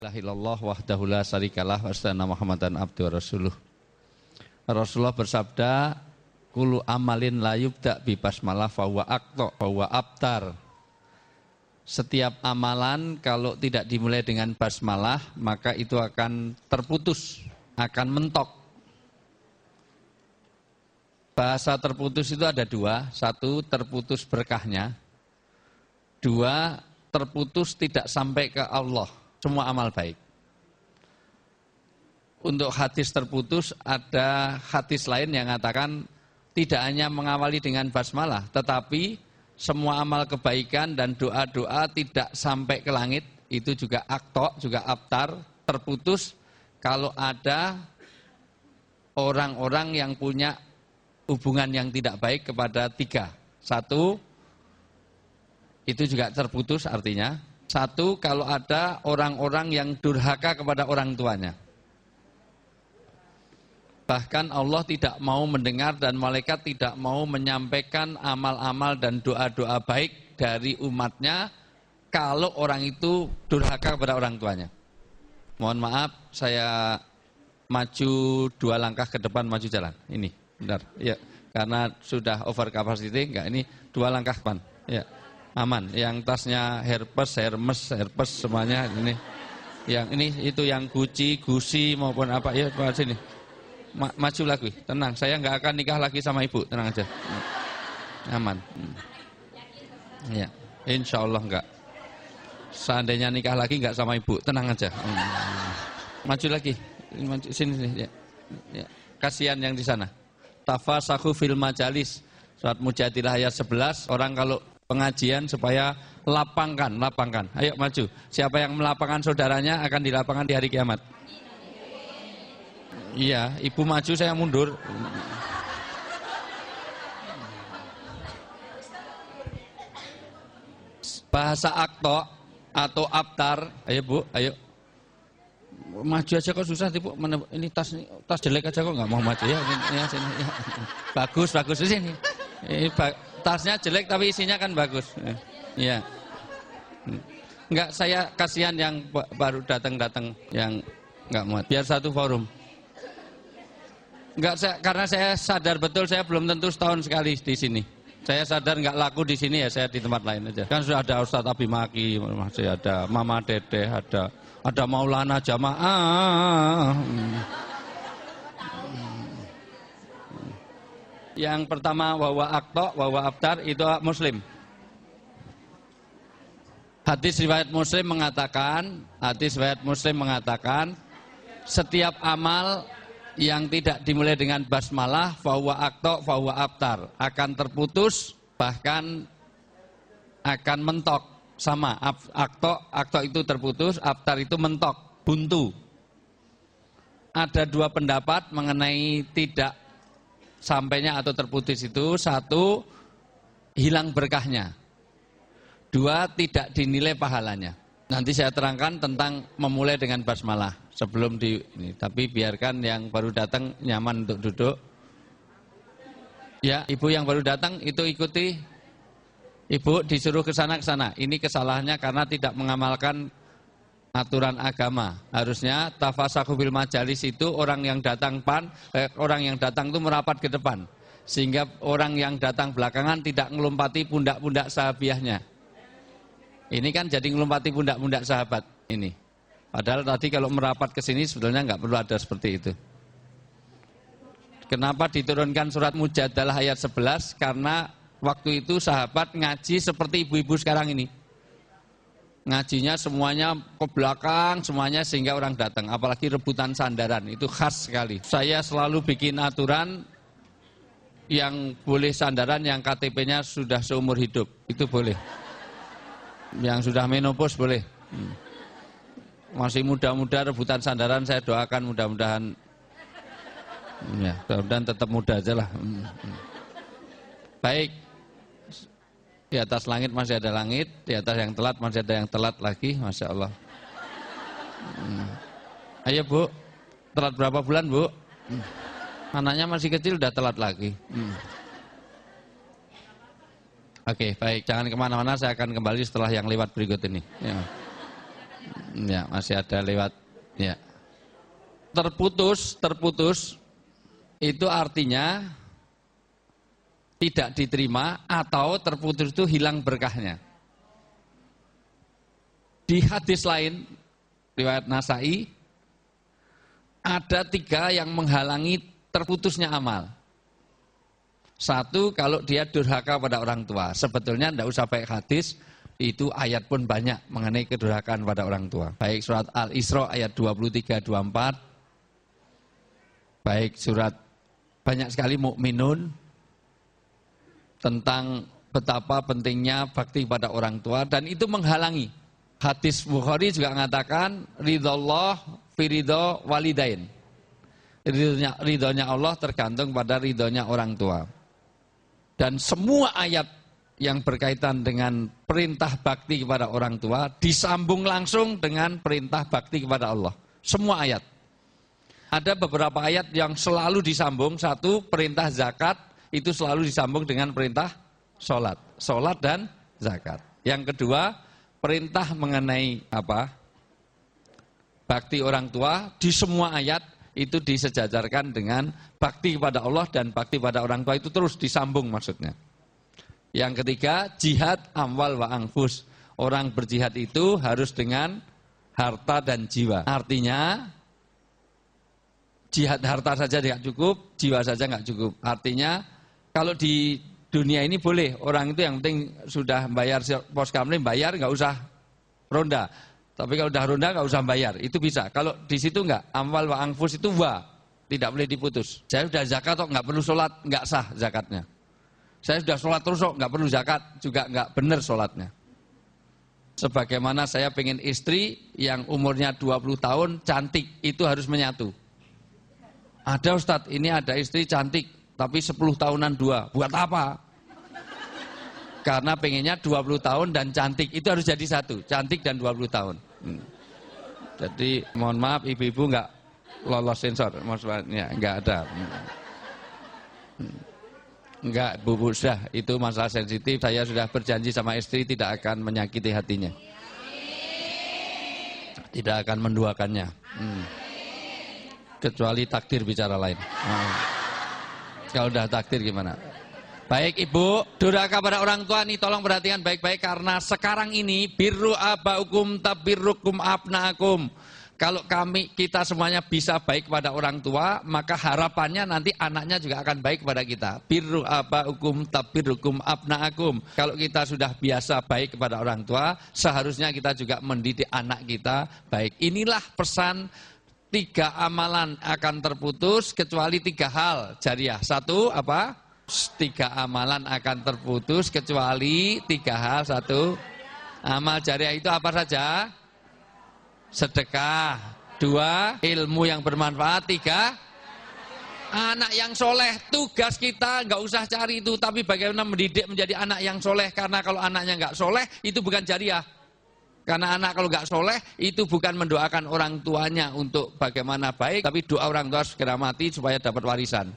La ilaha illallah wahdahu la syarikalah wa asyhadu Muhammadan abduhu wa rasuluh. Rasulullah bersabda, kullu amalin la yubda bi basmalah fa huwa aqta fa huwa abtar. Setiap amalan kalau tidak dimulai dengan basmalah, maka itu akan terputus, akan mentok. Bahasa terputus itu ada dua, satu terputus berkahnya, dua terputus tidak sampai ke Allah, semua amal baik. Untuk hadis terputus, ada hadis lain yang mengatakan tidak hanya mengawali dengan basmalah, tetapi semua amal kebaikan dan doa-doa tidak sampai ke langit, itu juga akto, juga abtar, terputus kalau ada orang-orang yang punya hubungan yang tidak baik kepada tiga. Satu, itu juga terputus artinya. Satu, kalau ada orang-orang yang durhaka kepada orang tuanya. Bahkan Allah tidak mau mendengar dan malaikat tidak mau menyampaikan amal-amal dan doa-doa baik dari umatnya kalau orang itu durhaka kepada orang tuanya. Mohon maaf, saya maju 2 langkah ke depan, maju jalan. Ini, bentar. Ya, karena sudah over capacity, enggak, ini 2 langkah depan. Ya, aman. Yang tasnya Hermes semuanya ini. Yang ini itu yang Gucci maupun apa ya, pada sini. Maju lagi, tenang, saya nggak akan nikah lagi sama ibu, tenang aja, aman. Ya, insya Allah nggak. Seandainya nikah lagi nggak sama ibu, tenang aja. Maju lagi, sini. Ya. Kasihan yang di sana. Tafasahu fil majalis, surat Mujadilah ayat 11. Orang kalau pengajian supaya lapangkan. Ayo maju. Siapa yang melapangkan saudaranya akan dilapangkan di hari kiamat. Iya, ibu maju, saya mundur. Bahasa akto atau abtar, ayo bu, ayo. Maju aja kok susah, ibu. Ini tas jelek aja kok nggak mau maju ya. Sini, ya. Bagus di sini. Tasnya jelek tapi isinya kan bagus. Iya. Enggak, saya kasihan yang baru datang yang nggak muat. Biar satu forum. Enggak, karena saya sadar betul saya belum tentu setahun sekali di sini. Saya sadar nggak laku di sini ya, saya di tempat lain aja. Kan sudah ada Ustadz Abi Maki, masih ada Mama Dede, ada Maulana Jamaah. Yang pertama wawa akto, wawa abtar itu Muslim. Hadis riwayat Muslim mengatakan setiap amal yang tidak dimulai dengan basmalah fahuwa akto fahuwa abtar akan terputus, bahkan akan mentok. Sama, akto itu terputus, abtar itu mentok, buntu. Ada 2 pendapat mengenai tidak sampainya atau terputus itu. 1, hilang berkahnya. 2, tidak dinilai pahalanya. Nanti saya terangkan tentang memulai dengan basmalah sebelum ini. Tapi biarkan yang baru datang nyaman untuk duduk. Ya, ibu yang baru datang itu ikuti. Ibu disuruh ke sana. Ini kesalahannya karena tidak mengamalkan aturan agama. Harusnya tafasahu bil majalis itu orang yang datang itu merapat ke depan. Sehingga orang yang datang belakangan tidak ngelompati pundak-pundak sahabiahnya. Ini kan jadi ngelompati pundak-pundak sahabat ini. Padahal tadi kalau merapat ke sini sebetulnya nggak perlu ada seperti itu. Kenapa diturunkan surat Mujadalah ayat 11? Karena waktu itu sahabat ngaji seperti ibu-ibu sekarang ini. Ngajinya semuanya ke belakang, semuanya sehingga orang datang. Apalagi rebutan sandaran, itu khas sekali. Saya selalu bikin aturan yang boleh sandaran yang KTP-nya sudah seumur hidup. Itu boleh. Yang sudah menopause boleh. Masih muda-muda rebutan sandaran, saya doakan mudah-mudahan tetap muda aja lah. Baik. Di atas langit masih ada langit, di atas yang telat masih ada yang telat lagi, Masya Allah. Ayo bu, telat berapa bulan bu? Anaknya masih kecil udah telat lagi. Oke, baik. Jangan kemana-mana, saya akan kembali setelah yang lewat berikut ini. Ya. Ya, masih ada lewat. Ya. Terputus itu artinya tidak diterima atau terputus itu hilang berkahnya. Di hadis lain, riwayat Nasai, ada 3 yang menghalangi terputusnya amal. 1, kalau dia durhaka pada orang tua. Sebetulnya tidak usah pakai hadis, itu ayat pun banyak mengenai kedurhakaan pada orang tua. Baik surat Al-Isra ayat 23-24, baik surat banyak sekali Mukminun tentang betapa pentingnya bakti pada orang tua, dan itu menghalangi. Hadis Bukhari juga mengatakan ridhollah fi ridho walidain. Ridhonya Allah tergantung pada ridhonya orang tua. Dan semua ayat yang berkaitan dengan perintah bakti kepada orang tua disambung langsung dengan perintah bakti kepada Allah. Semua ayat. Ada beberapa ayat yang selalu disambung. 1, perintah zakat itu selalu disambung dengan perintah sholat. Sholat dan zakat. Yang kedua, perintah mengenai bakti orang tua di semua ayat itu disejajarkan dengan bakti kepada Allah dan bakti pada orang tua, itu terus disambung maksudnya. Yang ketiga, jihad amwal wa anfus. Orang berjihad itu harus dengan harta dan jiwa. Artinya jihad harta saja tidak cukup, jiwa saja nggak cukup. Artinya kalau di dunia ini boleh, orang itu yang penting sudah bayar pos kamling, bayar, nggak usah ronda. Tapi kalau udah ronda nggak usah bayar, itu bisa. Kalau di situ nggak, amwal wa anfus itu tidak boleh diputus. Saya sudah zakat kok, nggak perlu sholat, nggak sah zakatnya. Saya sudah sholat terus kok, nggak perlu zakat, juga nggak benar sholatnya. Sebagaimana saya pengen istri yang umurnya 20 tahun, cantik, itu harus menyatu. Ada Ustadz, ini ada istri cantik, tapi 10 tahunan 2, buat apa? Karena pengennya 20 tahun dan cantik, itu harus jadi satu, cantik dan 20 tahun. Jadi mohon maaf ibu-ibu nggak lolos sensor, maksudnya nggak ada. Enggak, Bu, sudah, itu masalah sensitif, saya sudah berjanji sama istri tidak akan menyakiti hatinya. Tidak akan menduakannya. Kecuali takdir bicara lain. Kalau udah takdir gimana? Baik Ibu, durhaka pada orang tua nih tolong perhatikan baik-baik, karena sekarang ini birru abaukum tabirrukum abnaakum. Kalau kita semuanya bisa baik kepada orang tua, maka harapannya nanti anaknya juga akan baik kepada kita. Birru abaukum tabirrukum abnaakum. Kalau kita sudah biasa baik kepada orang tua, seharusnya kita juga mendidik anak kita baik. Inilah pesan 3 amalan akan terputus kecuali 3 hal jariah. 1 apa? 3 amalan akan terputus kecuali 3 hal. 1, amal jariah itu apa saja? Sedekah. 2, ilmu yang bermanfaat. 3, anak yang soleh. Tugas kita nggak usah cari itu, tapi bagaimana mendidik menjadi anak yang soleh. Karena kalau anaknya nggak soleh, itu bukan jariah. Karena anak kalau nggak soleh, itu bukan mendoakan orang tuanya untuk bagaimana baik, tapi doa orang tua segera mati supaya dapat warisan.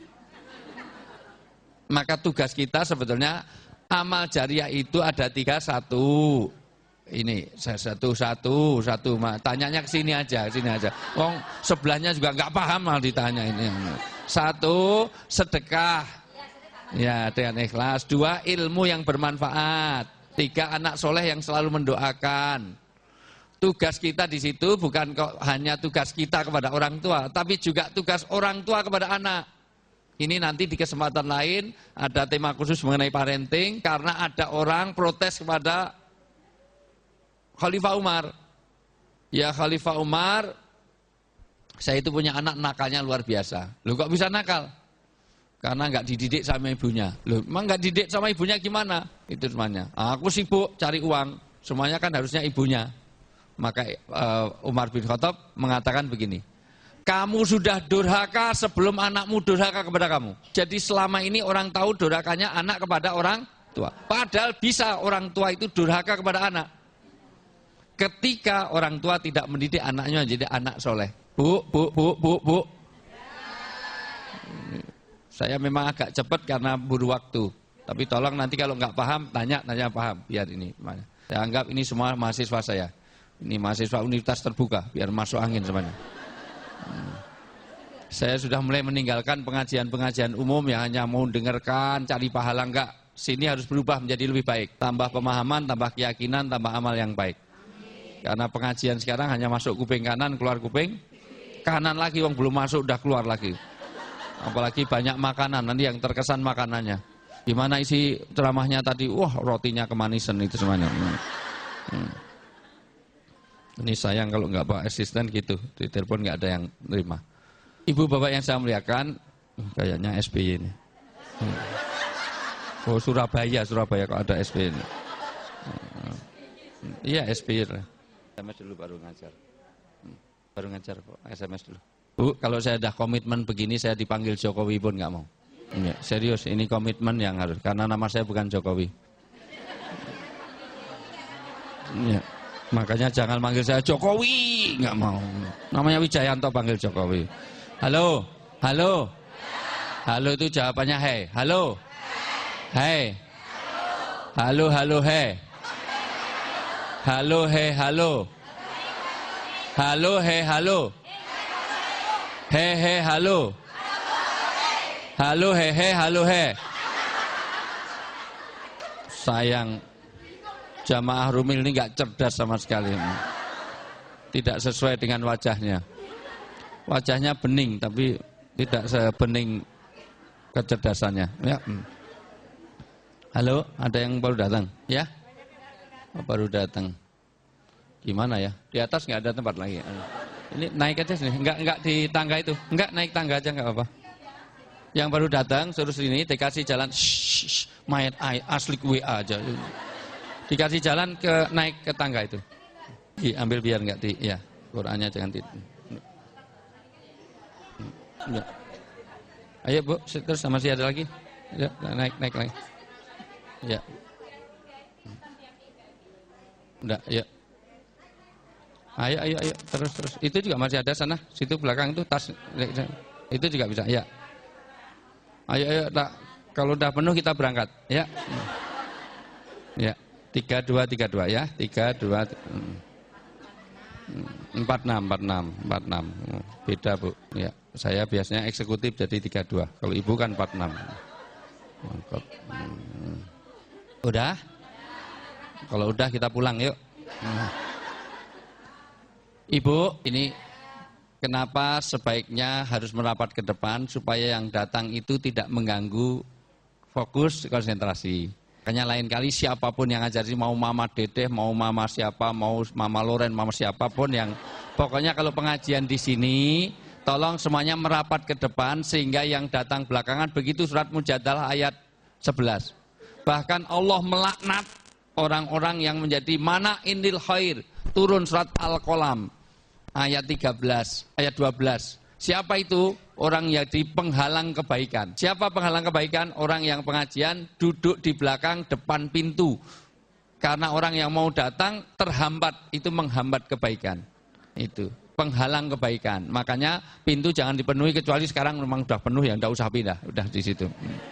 Maka tugas kita sebetulnya amal jariah itu ada 3. 1, ini satu. Tanyanya ke sini aja. Wong sebelahnya juga nggak paham malah ditanya ini. 1, sedekah, ya dengan ikhlas. 2, ilmu yang bermanfaat. 3, anak soleh yang selalu mendoakan. Tugas kita di situ bukan kok hanya tugas kita kepada orang tua, tapi juga tugas orang tua kepada anak. Ini nanti di kesempatan lain ada tema khusus mengenai parenting, karena ada orang protes kepada Khalifah Umar. Ya Khalifah Umar, saya itu punya anak nakalnya luar biasa. Loh kok bisa nakal? Karena nggak dididik sama ibunya. Loh emang nggak dididik sama ibunya gimana? Itu semuanya. Aku sibuk cari uang, semuanya kan harusnya ibunya. Maka Umar bin Khattab mengatakan begini, kamu sudah durhaka sebelum anakmu durhaka kepada kamu. Jadi selama ini orang tahu durhakanya anak kepada orang tua. Padahal bisa orang tua itu durhaka kepada anak. Ketika orang tua tidak mendidik anaknya jadi anak soleh. Bu. Saya memang agak cepat karena buru waktu. Tapi tolong nanti kalau nggak paham, tanya paham. Biar ini. Saya anggap ini semua mahasiswa saya. Ini mahasiswa universitas terbuka, biar masuk angin semuanya. Saya sudah mulai meninggalkan pengajian-pengajian umum yang hanya mau dengarkan, cari pahala, enggak. Sini harus berubah menjadi lebih baik. Tambah pemahaman, tambah keyakinan, tambah amal yang baik. Karena pengajian sekarang hanya masuk kuping kanan, keluar kuping kanan lagi, wong belum masuk udah keluar lagi. Apalagi banyak makanan, nanti yang terkesan makanannya. Gimana isi ceramahnya tadi? Wah, rotinya kemanisan itu semuanya. Ini sayang kalau nggak bawa asisten gitu, di telepon nggak ada yang nerima. Ibu bapak yang saya muliakan, kayaknya SBY ini. Oh Surabaya kalau ada SBY ini. Iya SBY. SMS dulu baru ngajar. Baru ngajar kok, SMS dulu. Bu, kalau saya ada komitmen begini, saya dipanggil Jokowi pun nggak mau. Ya, serius, ini komitmen yang harus, karena nama saya bukan Jokowi. Ya, makanya jangan manggil saya Jokowi, nggak mau. Namanya Wijayanto panggil Jokowi. Halo, halo, halo itu jawabannya hei, halo, hei, halo, halo, hei, halo, hei, halo, halo, hei, halo, hei, hei, halo. Halo hehe, halo he. Sayang jamaah Rumil ini nggak cerdas sama sekali. Tidak sesuai dengan wajahnya. Wajahnya bening tapi tidak sebening kecerdasannya. Ya. Halo, ada yang baru datang? Ya? Oh, baru datang. Gimana ya? Di atas nggak ada tempat lagi. Ini naik aja sini. Enggak di tangga itu. Enggak, naik tangga aja nggak apa-apa. Yang baru datang suruh sini dikasih jalan mayat asli WA aja. Dikasih jalan ke naik ke tangga itu. Diambil biar enggak di ya, Qur'annya jangan di. Ya. Ayo Bu, terus masih ada lagi? Ya, naik lagi. Ya. Enggak, ya. Ayo terus. Itu juga masih ada sana, situ belakang itu tas. Itu juga bisa, ya. Ayo, kalau udah penuh kita berangkat, ya. Ya, 32 ya, 32 46. Beda Bu, ya. Saya biasanya eksekutif jadi 32. Kalau Ibu kan 46. Udah? Kalau udah kita pulang yuk. Ibu, ini kenapa sebaiknya harus merapat ke depan supaya yang datang itu tidak mengganggu fokus konsentrasi. Makanya lain kali siapapun yang ngajar sih, mau Mama Dedeh, mau Mama siapa, mau Mama Loren, Mama siapapun yang pokoknya kalau pengajian di sini tolong semuanya merapat ke depan sehingga yang datang belakangan begitu surat Mujadalah ayat 11. Bahkan Allah melaknat orang-orang yang menjadi mana inil khair, turun surat Al-Qalam ayat 13, ayat 12. Siapa itu? Orang yang jadi penghalang kebaikan. Siapa penghalang kebaikan? Orang yang pengajian duduk di belakang depan pintu. Karena orang yang mau datang terhambat, itu menghambat kebaikan. Itu penghalang kebaikan. Makanya pintu jangan dipenuhi kecuali sekarang memang sudah penuh ya, tidak usah pindah, udah di situ.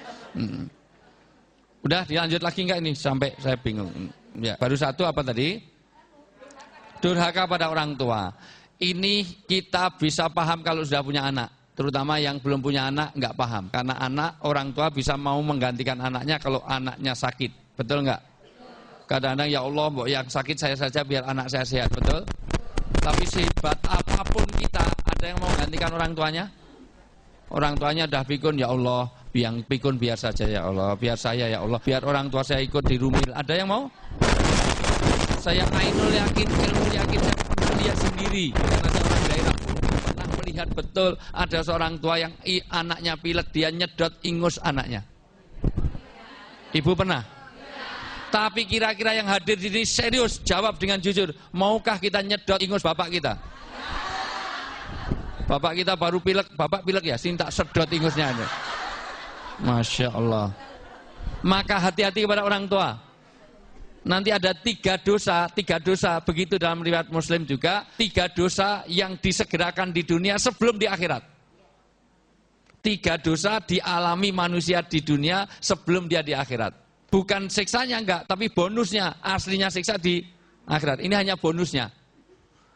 Udah dilanjut lagi enggak ini sampai saya bingung. Ya, baru satu apa tadi? Durhaka pada orang tua. Ini kita bisa paham kalau sudah punya anak. Terutama yang belum punya anak nggak paham. Karena anak, orang tua bisa mau menggantikan anaknya kalau anaknya sakit. Betul nggak? Kadang-kadang ya Allah, yang sakit saya saja biar anak saya sehat. Betul? Tapi sehebat apapun kita, ada yang mau menggantikan orang tuanya? Orang tuanya udah pikun, ya Allah, yang pikun biar saja ya Allah. Biar saya ya Allah, biar orang tua saya ikut di Rumil. Ada yang mau? Saya ainul yakin, ilmu yakin, saya melihat sendiri. Karena saya orang daerah pernah melihat betul ada seorang tua yang anaknya pilek, dia nyedot ingus anaknya. Ibu pernah? Tapi kira-kira yang hadir di sini serius, jawab dengan jujur. Maukah kita nyedot ingus bapak kita? Bapak kita baru pilek, bapak pilek ya, sinta sedot ingusnya aja. Masya Allah. Maka hati-hati kepada orang tua. Nanti ada 3 dosa, begitu dalam riwayat Muslim juga, 3 dosa yang disegerakan di dunia sebelum di akhirat. 3 dosa dialami manusia di dunia sebelum dia di akhirat. Bukan siksanya enggak, tapi bonusnya, aslinya siksa di akhirat. Ini hanya bonusnya.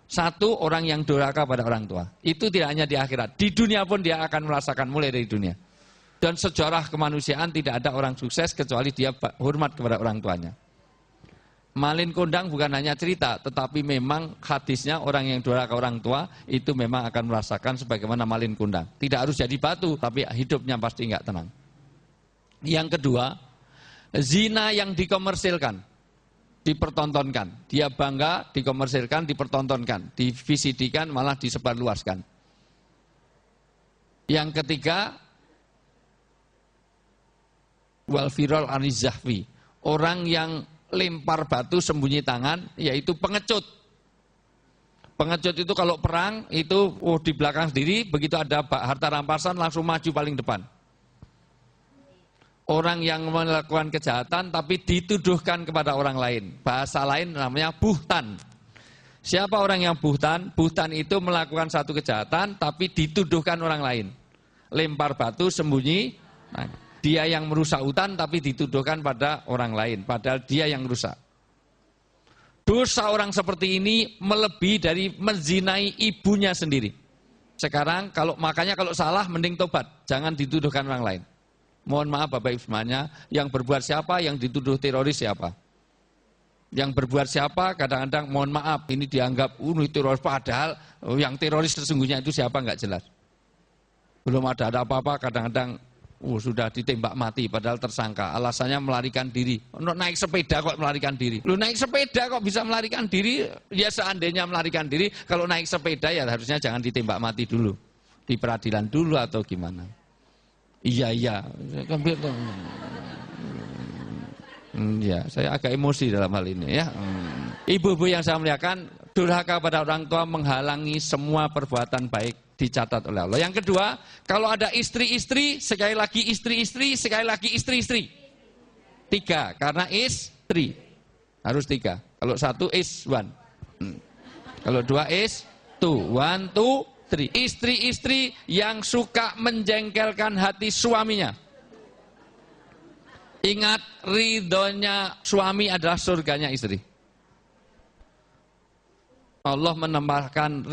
Satu, orang yang durhaka pada orang tua. Itu tidak hanya di akhirat. Di dunia pun dia akan merasakan mulai dari dunia. Dan sejarah kemanusiaan tidak ada orang sukses kecuali dia hormat kepada orang tuanya. Malin kondang bukan hanya cerita, tetapi memang hadisnya orang yang durhaka orang tua itu memang akan merasakan sebagaimana malin kondang. Tidak harus jadi batu, tapi hidupnya pasti enggak tenang. Yang kedua, zina yang dikomersilkan. Dipertontonkan, dia bangga, dikomersilkan, dipertontonkan, di VCD-kan, malah disebarluaskan. Yang ketiga, wal viral anizahwi, orang yang lempar batu sembunyi tangan, yaitu pengecut. Pengecut itu kalau perang itu di belakang sendiri, begitu ada harta rampasan langsung maju paling depan. Orang yang melakukan kejahatan tapi dituduhkan kepada orang lain. Bahasa lain namanya buhtan. Siapa orang yang buhtan? Buhtan itu melakukan satu kejahatan tapi dituduhkan orang lain. Lempar batu sembunyi. Nah, dia yang merusak hutan tapi dituduhkan pada orang lain. Padahal dia yang rusak. Dosa orang seperti ini melebihi dari menzinai ibunya sendiri. Sekarang makanya kalau salah mending tobat. Jangan dituduhkan orang lain. Mohon maaf Bapak Ibu semuanya, yang berbuat siapa, yang dituduh teroris siapa. Yang berbuat siapa, kadang-kadang mohon maaf, ini dianggap teroris, padahal yang teroris sesungguhnya itu siapa nggak jelas. Belum ada apa-apa, kadang-kadang sudah ditembak mati, padahal tersangka. Alasannya melarikan diri. Naik sepeda kok melarikan diri. Naik sepeda kok bisa melarikan diri, ya seandainya melarikan diri, kalau naik sepeda ya harusnya jangan ditembak mati dulu. Di peradilan dulu atau gimana. Iya. Ya, saya agak emosi dalam hal ini ya. Ibu-ibu yang saya muliakan, durhaka pada orang tua menghalangi semua perbuatan baik dicatat oleh Allah. Yang kedua, kalau ada istri-istri, sekali lagi istri-istri, sekali lagi istri-istri. 3, karena istri. Harus 3. Kalau 1 is 1. Kalau 2 is 2. 1, 2. Istri-istri yang suka menjengkelkan hati suaminya. Ingat, ridhonya suami adalah surganya istri. Allah menambahkan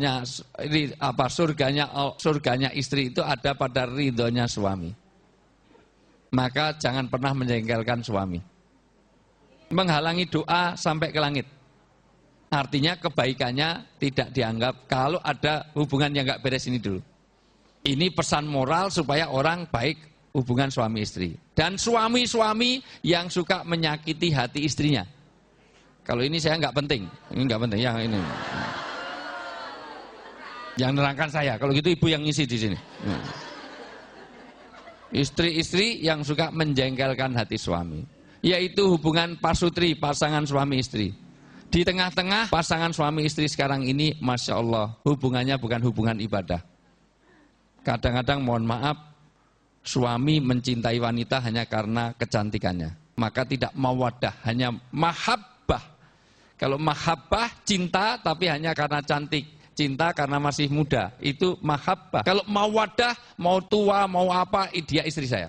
surganya istri itu ada pada ridhonya suami. Maka jangan pernah menjengkelkan suami. Menghalangi doa sampai ke langit. Artinya kebaikannya tidak dianggap kalau ada hubungan yang nggak beres ini dulu. Ini pesan moral supaya orang baik hubungan suami istri. Dan suami-suami yang suka menyakiti hati istrinya. Kalau ini saya nggak penting, ini nggak penting. Yang ini, yang nerangkan saya. Kalau gitu ibu yang ngisi di sini. Istri-istri yang suka menjengkelkan hati suami, yaitu hubungan pasutri, pasangan suami istri. Di tengah-tengah pasangan suami istri sekarang ini, Masya Allah, hubungannya bukan hubungan ibadah. Kadang-kadang mohon maaf, suami mencintai wanita hanya karena kecantikannya. Maka tidak mawaddah, hanya mahabbah. Kalau mahabbah, cinta tapi hanya karena cantik. Cinta karena masih muda, itu mahabbah. Kalau mawaddah, mau tua, mau apa, dia istri saya.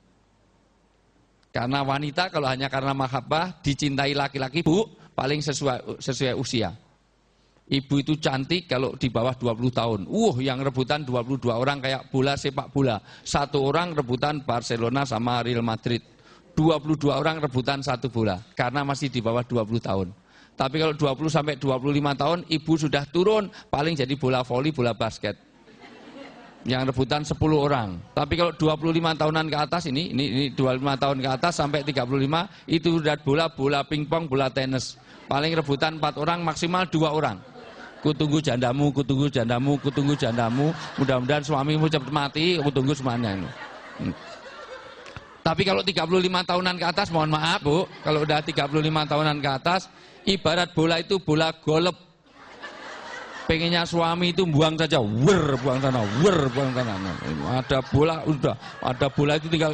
Karena wanita kalau hanya karena mahabbah, dicintai laki-laki, bu, paling sesuai usia. Ibu itu cantik kalau di bawah 20 tahun. Yang rebutan 22 orang kayak bola sepak bola. 1 orang rebutan Barcelona sama Real Madrid. 22 orang rebutan 1 bola. Karena masih di bawah 20 tahun. Tapi kalau 20 sampai 25 tahun, ibu sudah turun, paling jadi bola voli, bola basket. Yang rebutan 10 orang. Tapi kalau 25 tahunan ke atas, ini 25 tahun ke atas sampai 35, itu sudah bola pingpong, bola tenis. Paling rebutan 4 orang, maksimal 2 orang. Kutunggu jandamu, kutunggu jandamu, kutunggu jandamu. Mudah-mudahan suamimu cepat mati, kutunggu semuanya ini. Tapi kalau 35 tahunan ke atas, mohon maaf Bu, kalau udah 35 tahunan ke atas, ibarat bola itu bola golep. Pengennya suami itu buang saja, buang sana, buang sana. Ada bola, ada bola itu tinggal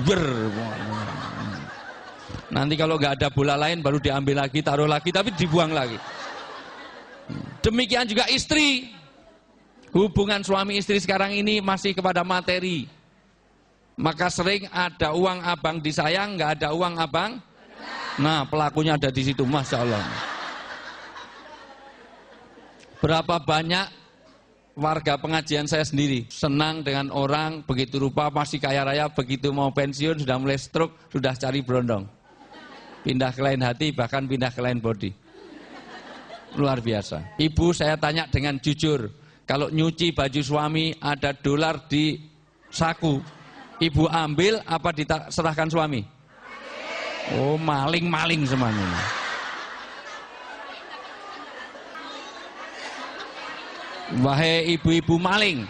Nanti kalau nggak ada bola lain baru diambil lagi, taruh lagi, tapi dibuang lagi. Demikian juga istri. Hubungan suami istri sekarang ini masih kepada materi. Maka sering ada uang abang disayang, nggak ada uang abang. Nah, pelakunya ada di situ, Masya Allah. Berapa banyak warga pengajian saya sendiri senang dengan orang begitu rupa masih kaya raya, begitu mau pensiun sudah mulai stroke, sudah cari berondong. Pindah ke lain hati, bahkan pindah ke lain body. Luar biasa. Ibu, saya tanya dengan jujur, kalau nyuci baju suami ada dolar di saku, ibu ambil apa diserahkan suami? Oh, maling-maling semuanya. Wahai ibu-ibu maling.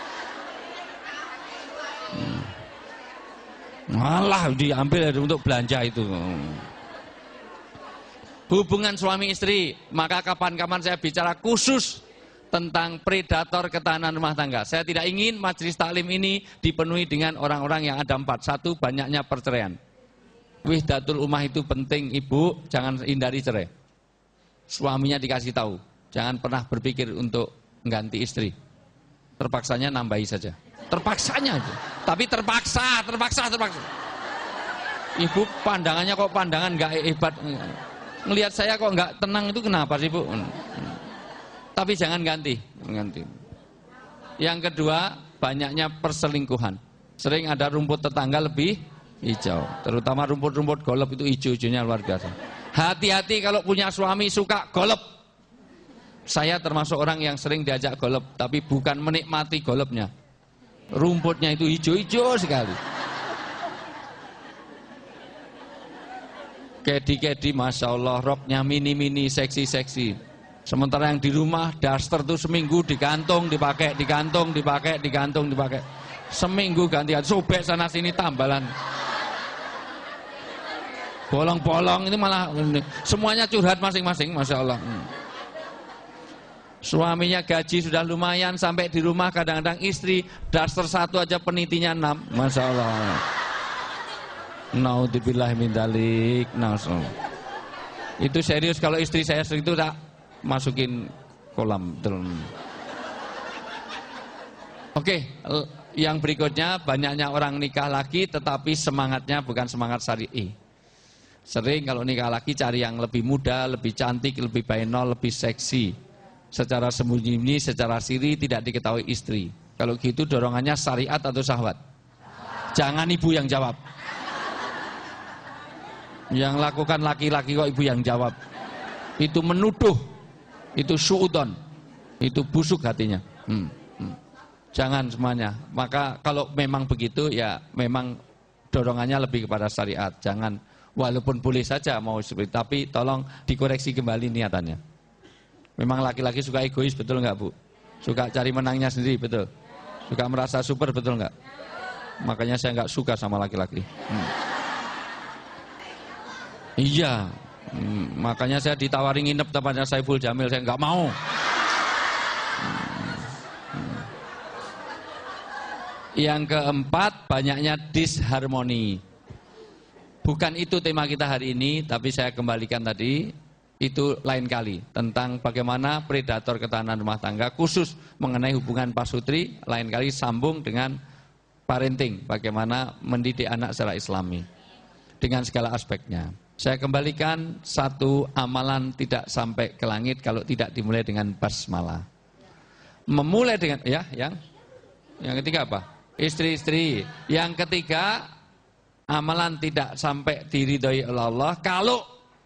Malah diambil untuk belanja itu. Hubungan suami istri, maka kapan-kapan saya bicara khusus tentang predator ketahanan rumah tangga. Saya tidak ingin majelis taklim ini dipenuhi dengan orang-orang yang ada 4. 1, banyaknya perceraian. Wihdatul ummah itu penting, ibu, jangan hindari cerai. Suaminya dikasih tahu, jangan pernah berpikir untuk mengganti istri. Terpaksanya nambahi saja. Terpaksanya aja. Tapi terpaksa. Ibu pandangannya kok pandangan nggak hebat. Ngelihat saya kok nggak tenang itu kenapa sih, Bu? Tapi jangan ganti. Yang kedua, banyaknya perselingkuhan. Sering ada rumput tetangga lebih hijau. Terutama rumput-rumput golep itu hijau-hijaunya luar biasa. Hati-hati kalau punya suami suka golep. Saya termasuk orang yang sering diajak golep, tapi bukan menikmati golepnya. Rumputnya itu hijau-hijau sekali. Kedi-kedi, Masya Allah, roknya mini-mini, seksi-seksi. Sementara yang di rumah, daster tuh seminggu digantung, dipakai. Seminggu gantian, sobek sana sini tambalan. Bolong-bolong ini malah, semuanya curhat masing-masing, Masya Allah. Suaminya gaji sudah lumayan, sampai di rumah kadang-kadang istri, daster 1 aja penitinya 6, Masya Allah. Naudzubillah min dzalik. Itu serius, kalau istri saya itu tak masukin kolam. Oke, yang berikutnya banyaknya orang nikah lagi tetapi semangatnya bukan semangat syar'i. Sering kalau nikah lagi cari yang lebih muda, lebih cantik, lebih bainol, lebih seksi. Secara sembunyi, secara siri tidak diketahui istri. Kalau gitu dorongannya syariat atau syahwat? Jangan ibu yang jawab. Yang lakukan laki-laki kok ibu yang jawab. Itu menuduh, itu suudon, itu busuk hatinya. Jangan semuanya. Maka kalau memang begitu ya memang dorongannya lebih kepada syariat. Jangan, walaupun boleh saja mau seperti, tapi tolong dikoreksi kembali niatannya. Memang laki-laki suka egois, betul nggak, Bu? Suka cari menangnya sendiri, betul? Suka merasa super, betul nggak? Makanya saya nggak suka sama laki-laki. Iya, makanya saya ditawari nginep tempatnya Saiful Jamil, saya nggak mau. Yang keempat, banyaknya disharmoni. Bukan itu tema kita hari ini, tapi saya kembalikan tadi, itu lain kali. Tentang bagaimana predator ketahanan rumah tangga, khusus mengenai hubungan pasutri, lain kali sambung dengan parenting, bagaimana mendidik anak secara islami, dengan segala aspeknya. Saya kembalikan, satu amalan tidak sampai ke langit kalau tidak dimulai dengan basmalah. Memulai dengan, ya, yang ketiga apa? Istri-istri. Yang ketiga, amalan tidak sampai diridhoi oleh Allah kalau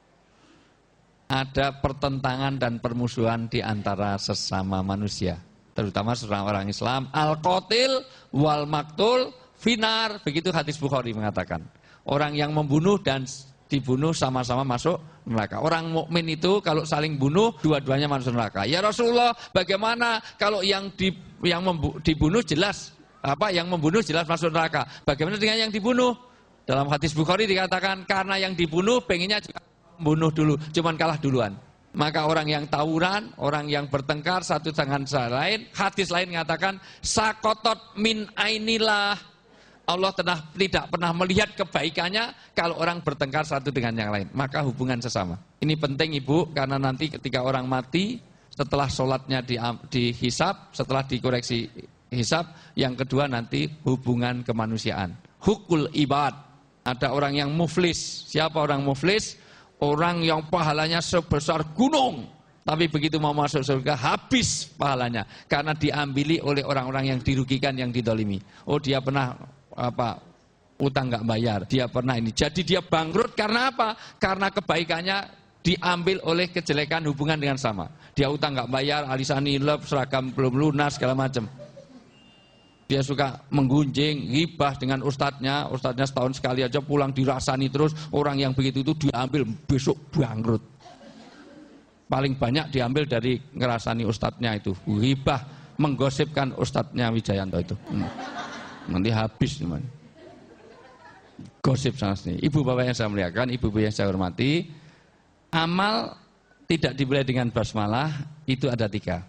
ada pertentangan dan permusuhan di antara sesama manusia, terutama sesama orang Islam. Al-qatil wal maktul finar, begitu hadis Bukhari mengatakan. Orang yang membunuh dan dibunuh sama-sama masuk neraka. Orang mukmin itu kalau saling bunuh dua-duanya masuk neraka. Ya Rasulullah, bagaimana kalau yang dibunuh jelas yang membunuh jelas masuk neraka. Bagaimana dengan yang dibunuh? Dalam hadis Bukhari dikatakan karena yang dibunuh pengennya juga membunuh dulu, cuman kalah duluan. Maka orang yang tawuran, orang yang bertengkar satu dengan lain, hadis lain mengatakan sakotot min ainillah. Allah tidak pernah melihat kebaikannya kalau orang bertengkar satu dengan yang lain. Maka hubungan sesama. Ini penting Ibu, karena nanti ketika orang mati, setelah sholatnya dihisab, setelah dikoreksi hisab, yang kedua nanti hubungan kemanusiaan. Hukul ibad. Ada orang yang muflis. Siapa orang muflis? Orang yang pahalanya sebesar gunung. Tapi begitu mau masuk surga, habis pahalanya. Karena diambili oleh orang-orang yang dirugikan, yang didolimi. Oh, dia pernah utang nggak bayar, dia pernah ini. Jadi dia bangkrut karena apa? Karena kebaikannya diambil oleh kejelekan hubungan dengan sama. Dia utang nggak bayar, alisan nilep, seragam belum lunas, segala macam. Dia suka menggunjing, ghibah dengan ustadznya setahun sekali aja pulang dirasani terus. Orang yang begitu itu diambil, besok bangkrut. Paling banyak diambil dari ngerasani ustadznya itu, ghibah, menggosipkan ustadznya Wijayanto itu. Nanti habis gimana? Gosip sana sini. Ibu bapak yang saya muliakan, ibu-ibu yang saya hormati, amal tidak dimulai dengan basmalah itu ada 3.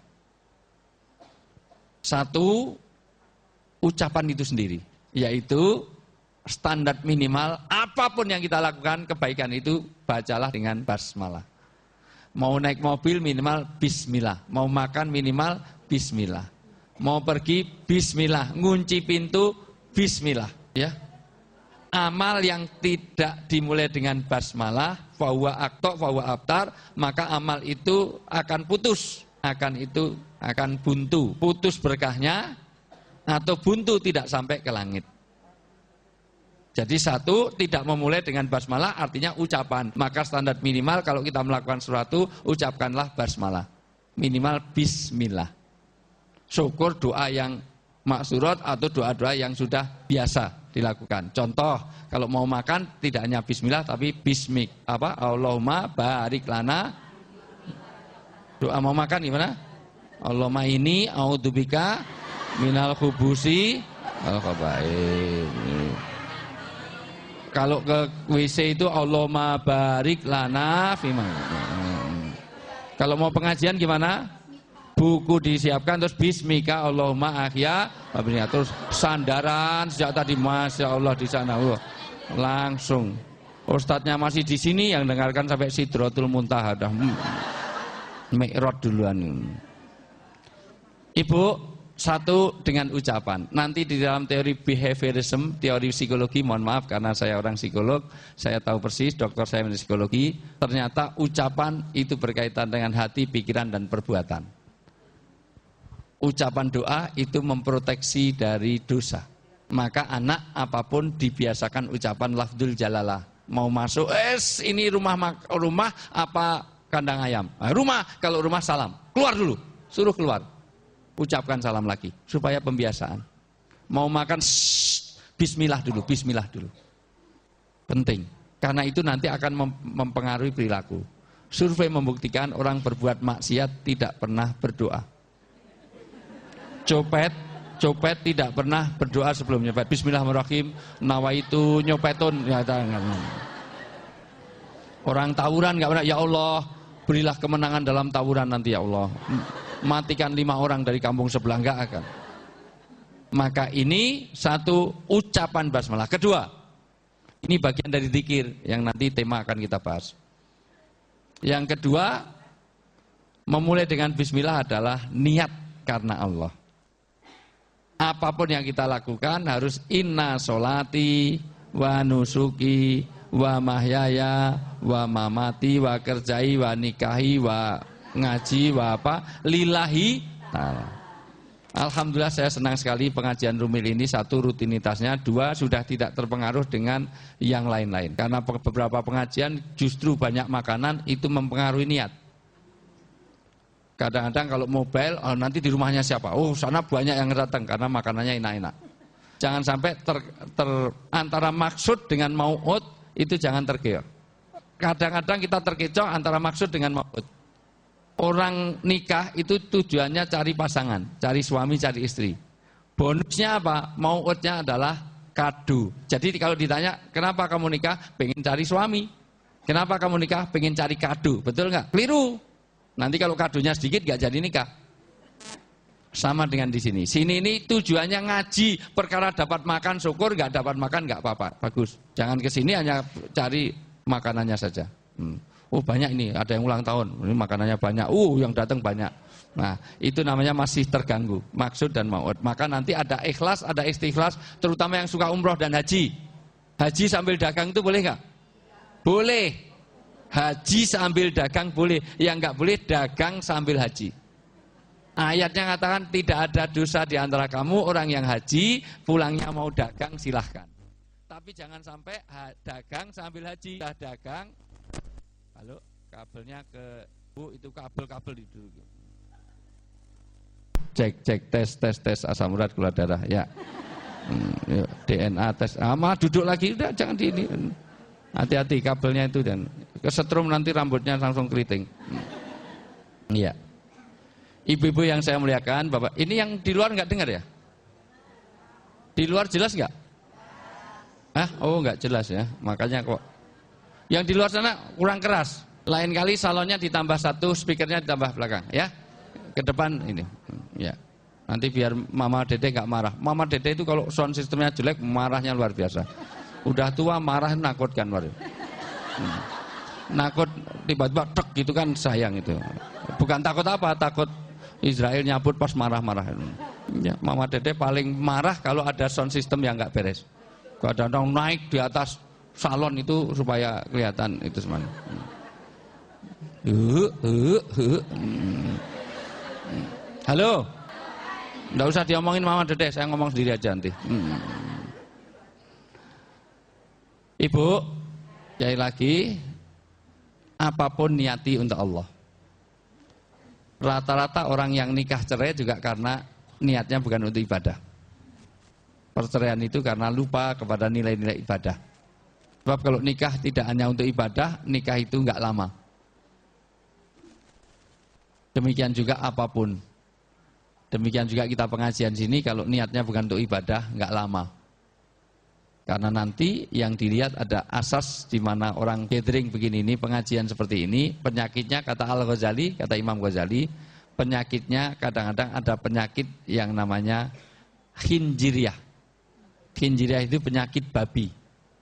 1, ucapan itu sendiri, yaitu standar minimal apapun yang kita lakukan kebaikan itu bacalah dengan basmalah. Mau naik mobil minimal bismillah, mau makan minimal bismillah, mau pergi bismillah, ngunci pintu bismillah, ya. Amal yang tidak dimulai dengan basmalah, fahuwa aqta' fahuwa abtar, maka amal itu akan putus, akan buntu, putus berkahnya atau buntu tidak sampai ke langit. Jadi 1, tidak memulai dengan basmalah artinya ucapan. Maka standar minimal kalau kita melakukan sesuatu, ucapkanlah basmalah. Minimal bismillah. Syukur doa yang maksurat atau doa-doa yang sudah biasa dilakukan. Contoh, kalau mau makan tidak hanya bismillah tapi bismik. Allahumma barik lana. Doa mau makan gimana? Allahumma ini a'udzubika minal khubusi wal khaba'ith. Kalau ke WC itu Allahumma barik lana fima. Kalau mau pengajian gimana? Buku disiapkan terus bismika Allahumma ahya. Terus sandaran sejak tadi Masya Allah di sana. Langsung. Ustadznya masih di sini yang dengarkan sampai Sidratul Muntaha. Mi'raj duluan. Ibu, 1 dengan ucapan. Nanti di dalam teori behaviorism, teori psikologi, mohon maaf karena saya orang psikolog, saya tahu persis, dokter saya mengenai psikologi, ternyata ucapan itu berkaitan dengan hati, pikiran, dan perbuatan. Ucapan doa itu memproteksi dari dosa. Maka anak apapun dibiasakan ucapan lafdzul jalalah. Mau masuk, ini rumah apa kandang ayam? Rumah, kalau rumah salam. Keluar dulu, suruh keluar. Ucapkan salam lagi supaya pembiasaan. Mau makan bismillah dulu. Penting. Karena itu nanti akan mempengaruhi perilaku. Survei membuktikan orang berbuat maksiat tidak pernah berdoa. Copet tidak pernah berdoa sebelum nyopet. Bismillahirrahmanirrahim. Nawaitu nyopetun. Orang tawuran enggak pernah, ya Allah, berilah kemenangan dalam tawuran nanti ya Allah. Matikan 5 orang dari kampung sebelah, enggak akan. Maka ini 1 ucapan basmalah. Kedua, ini bagian dari zikir yang nanti tema akan kita bahas. Yang kedua, memulai dengan bismillah adalah niat karena Allah. Apapun yang kita lakukan harus inna sholati wa nusuki wa mahyaya wa mamati wa kerjai wa nikahi wa ngaji lillahi ta'ala. Alhamdulillah saya senang sekali pengajian Rumil ini. 1 rutinitasnya, 2 sudah tidak terpengaruh dengan yang lain-lain. Karena beberapa pengajian justru banyak makanan itu mempengaruhi niat. Kadang-kadang kalau mobile, nanti di rumahnya siapa? Sana banyak yang datang karena makanannya enak-enak. Jangan sampai antara maksud dengan mau'ud itu jangan terkecoh. Kadang-kadang kita terkecoh antara maksud dengan mau'ud. Orang nikah itu tujuannya cari pasangan, cari suami, cari istri. Bonusnya apa? Mau'udnya adalah kado. Jadi kalau ditanya, kenapa kamu nikah? Pengen cari suami. Kenapa kamu nikah? Pengen cari kado. Betul nggak? Keliru. Nanti kalau kadonya sedikit nggak jadi nikah. Sama dengan di sini. Sini ini tujuannya ngaji, perkara dapat makan syukur, nggak dapat makan nggak apa-apa. Bagus. Jangan ke sini hanya cari makanannya saja. Banyak ini, ada yang ulang tahun, ini makanannya banyak, yang datang banyak. Nah, itu namanya masih terganggu, maksud dan mau'ud. Maka nanti ada ikhlas, ada istikhlas, terutama yang suka umroh dan haji. Haji sambil dagang itu boleh nggak? Boleh. Haji sambil dagang boleh, yang nggak boleh dagang sambil haji. Ayatnya katakan tidak ada dosa di antara kamu orang yang haji, pulangnya mau dagang silahkan. Tapi jangan sampai dagang sambil haji. Sudah dagang, halo, kabelnya ke Bu, itu kabel itu. Cek tes asam urat gula darah ya. DNA tes, malah duduk lagi, udah jangan di ini. Hati-hati kabelnya itu dan kesetrum nanti rambutnya langsung keriting. Iya. Ibu-ibu yang saya muliakan, Bapak, ini yang di luar nggak dengar ya? Di luar jelas nggak? Oh nggak jelas ya, makanya kok. Yang di luar sana kurang keras. Lain kali salonnya ditambah satu, speakernya ditambah belakang, ya. Ke depan ini, ya. Nanti biar Mama Dede nggak marah. Mama Dede itu kalau sound sistemnya jelek, marahnya luar biasa. Udah tua marah menakutkan luar. Nakut tiba-tiba tek gitu kan sayang itu. Bukan takut apa, takut Israel nyabut pas marah-marah. Ya, Mama Dede paling marah kalau ada sound system yang nggak beres. Kadang-kadang naik di atas salon itu supaya kelihatan itu semuanya. Halo, nggak usah diomongin Mama Dede, saya ngomong sendiri aja nanti. Ibu, sekali lagi, apapun niati untuk Allah. Rata-rata orang yang nikah cerai juga karena niatnya bukan untuk ibadah. Perceraian itu karena lupa kepada nilai-nilai ibadah. Sebab kalau nikah tidak hanya untuk ibadah, nikah itu enggak lama. Demikian juga apapun. Demikian juga kita pengajian sini, kalau niatnya bukan untuk ibadah, enggak lama. Karena nanti yang dilihat ada asas di mana orang gathering begini ini, pengajian seperti ini, penyakitnya kata Al-Ghazali, kata Imam Ghazali, penyakitnya kadang-kadang ada penyakit yang namanya khinjiriah. Khinjiriah itu penyakit babi.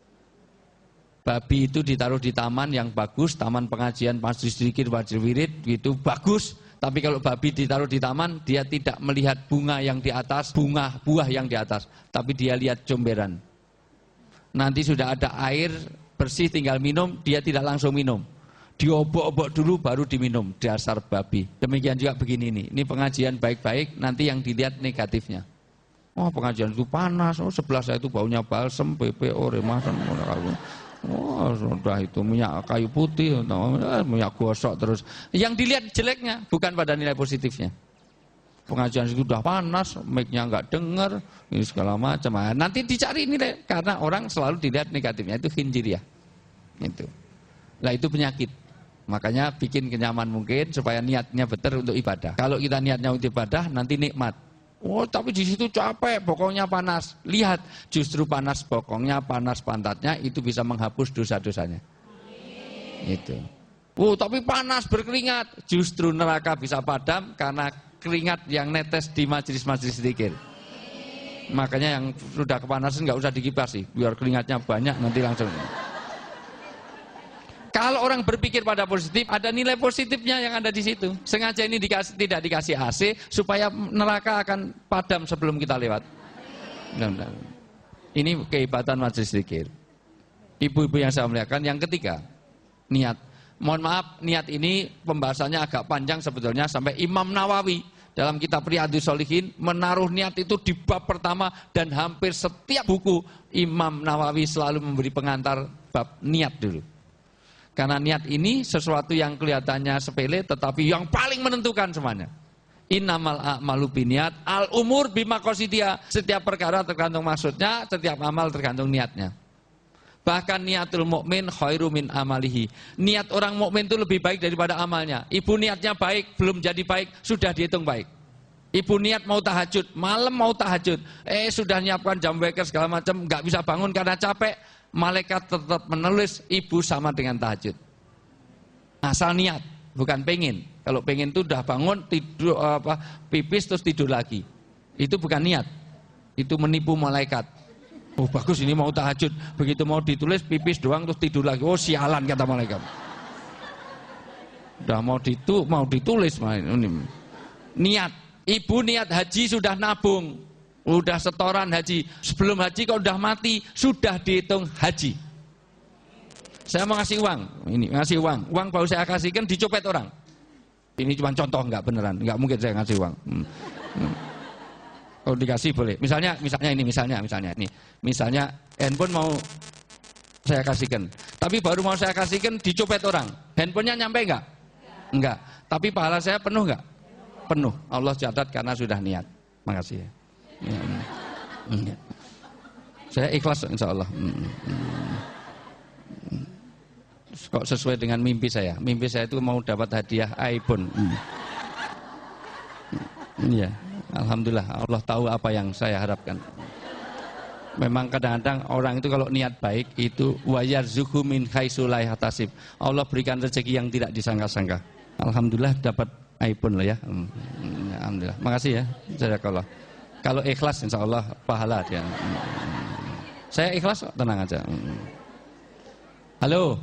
Babi itu ditaruh di taman yang bagus, taman pengajian, majlis zikir, majlis wirid, itu bagus. Tapi kalau babi ditaruh di taman, dia tidak melihat bunga yang di atas, buah yang di atas, tapi dia lihat comberan. Nanti sudah ada air bersih tinggal minum, dia tidak langsung minum. Diobok-obok dulu baru diminum, dasar babi. Demikian juga begini nih, ini pengajian baik-baik, nanti yang dilihat negatifnya. Oh pengajian itu panas, sebelah saya itu baunya balsem, PPO, remasan, sudah itu minyak kayu putih, minyak gosok terus. Yang dilihat jeleknya, bukan pada nilai positifnya. Pengajian itu sudah panas, mic-nya nggak dengar, ini segala macam. Nanti dicari nilai, karena orang selalu dilihat negatifnya, itu khinjiriah. Itu. Lah itu penyakit. Makanya bikin kenyaman mungkin supaya niatnya betul untuk ibadah. Kalau kita niatnya untuk ibadah, nanti nikmat. Oh tapi di situ capek, bokongnya panas. Lihat, justru panas bokongnya, panas pantatnya, itu bisa menghapus dosa-dosanya. Itu. Oh tapi panas berkeringat, justru neraka bisa padam karena keringat yang netes di majelis-majelis zikir. Makanya yang sudah kepanasan nggak usah dikipasi, biar keringatnya banyak nanti langsung. Kalau orang berpikir pada positif, ada nilai positifnya yang ada di situ. Sengaja ini tidak dikasih AC supaya neraka akan padam sebelum kita lewat. Ini kehebatan majelis zikir. Ibu-ibu yang saya muliakan, yang ketiga, niat. Mohon maaf, niat ini pembahasannya agak panjang sebetulnya, sampai Imam Nawawi dalam kitab Riyadhus Shalihin menaruh niat itu di bab pertama, dan hampir setiap buku Imam Nawawi selalu memberi pengantar bab niat dulu. Karena niat ini sesuatu yang kelihatannya sepele tetapi yang paling menentukan semuanya. Innamal a'malu binniyat, al umur bimaqasidiha. Setiap perkara tergantung maksudnya, setiap amal tergantung niatnya. Bahkan niatul mukmin khairu min amalihi. Niat orang mukmin itu lebih baik daripada amalnya. Ibu niatnya baik, belum jadi baik, sudah dihitung baik. Ibu niat mau tahajud, malam mau tahajud, sudah nyiapkan jam waker segala macam, nggak bisa bangun karena capek, malaikat tetap menulis ibu sama dengan tahajud. Asal niat, bukan pengen. Kalau pengen itu udah bangun, tidur pipis terus tidur lagi. Itu bukan niat. Itu menipu malaikat. Oh bagus ini mau tahajud, begitu mau ditulis pipis doang terus tidur lagi. Oh sialan kata malaikat. Udah mau ditulis niat. Ibu niat haji sudah nabung, udah setoran haji. Sebelum haji kalau udah mati sudah dihitung haji. Saya mau ngasih uang, ini ngasih uang baru saya kasihkan dicopet orang. Ini cuma contoh, nggak beneran, nggak mungkin saya ngasih uang. Kalau dikasih boleh. Misalnya handphone mau saya kasihkan, tapi baru mau saya kasihkan dicopet orang. Handphonenya nyampe nggak? Enggak. Tapi pahala saya penuh nggak? Penuh. Allah catat karena sudah niat. Makasih ya. Saya ikhlas insya Allah. Kok sesuai dengan mimpi saya. Mimpi saya itu mau dapat hadiah iPhone. Iya. Alhamdulillah Allah tahu apa yang saya harapkan. Memang kadang-kadang orang itu kalau niat baik itu wayarzuqhu min haitsu la yahtasib. Allah berikan rezeki yang tidak disangka-sangka. Alhamdulillah dapat iPhone lah ya. Alhamdulillah. Makasih ya. Jazakallah. Kalau ikhlas insya Allah pahala dia. Saya ikhlas, tenang aja. Halo.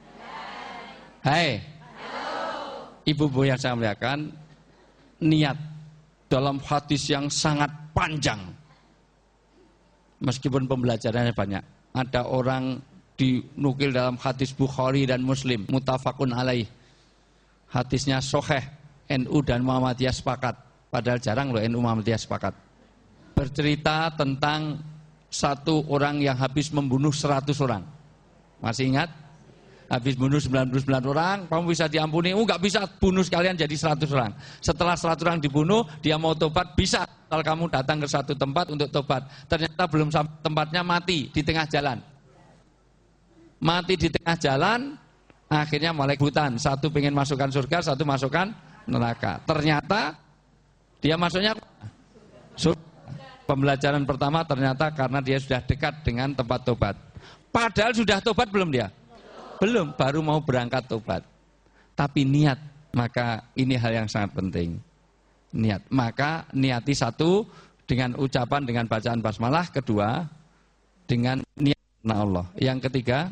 Hai. Ibu-ibu yang saya muliakan, niat dalam hadis yang sangat panjang. Meskipun pembelajarannya banyak. Ada orang dinukil dalam hadis Bukhari dan Muslim, muttafaqun alaih. Hadisnya sahih, NU dan Muhammadiyah sepakat. Padahal jarang loh NU Muhammadiyah sepakat. Bercerita tentang satu orang yang habis membunuh 100 orang. Masih ingat? Habis bunuh 99 orang, kamu bisa diampuni. Enggak bisa, bunuh sekalian jadi 100 orang. Setelah 100 orang dibunuh, dia mau tobat, bisa. Kalau kamu datang ke satu tempat untuk tobat, ternyata belum sampai tempatnya, mati di tengah jalan. Mati di tengah jalan, akhirnya malaikat hutan. Satu pengen masukkan surga, satu masukkan neraka. Ternyata dia masuknya surga. Pembelajaran pertama ternyata karena dia sudah dekat dengan tempat tobat. Padahal sudah tobat belum dia? Belum, baru mau berangkat tobat. Tapi niat, maka ini hal yang sangat penting. Niat, maka niati satu dengan ucapan, dengan bacaan basmalah. Kedua, dengan niat karena Allah. Yang ketiga,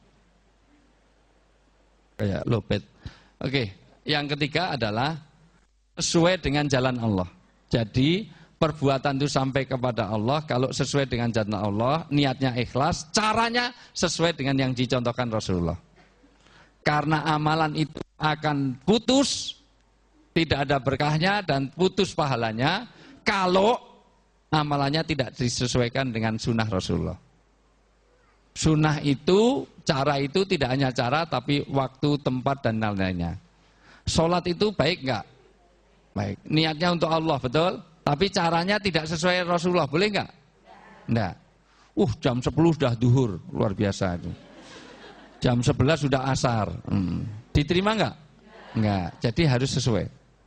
kayak lopet. Oke, yang ketiga adalah sesuai dengan jalan Allah. Jadi perbuatan itu sampai kepada Allah kalau sesuai dengan jalan Allah, niatnya ikhlas, caranya sesuai dengan yang dicontohkan Rasulullah. Karena amalan itu akan putus, tidak ada berkahnya dan putus pahalanya kalau amalannya tidak disesuaikan dengan sunnah Rasulullah. Sunnah itu, cara itu tidak hanya cara tapi waktu, tempat dan lain-lainnya. Sholat itu baik enggak? Baik. Niatnya untuk Allah, betul? Tapi caranya tidak sesuai Rasulullah, boleh enggak? Enggak. Jam 10 sudah duhur, luar biasa itu. Jam 11 sudah asar. Diterima enggak? Enggak. Jadi harus sesuai.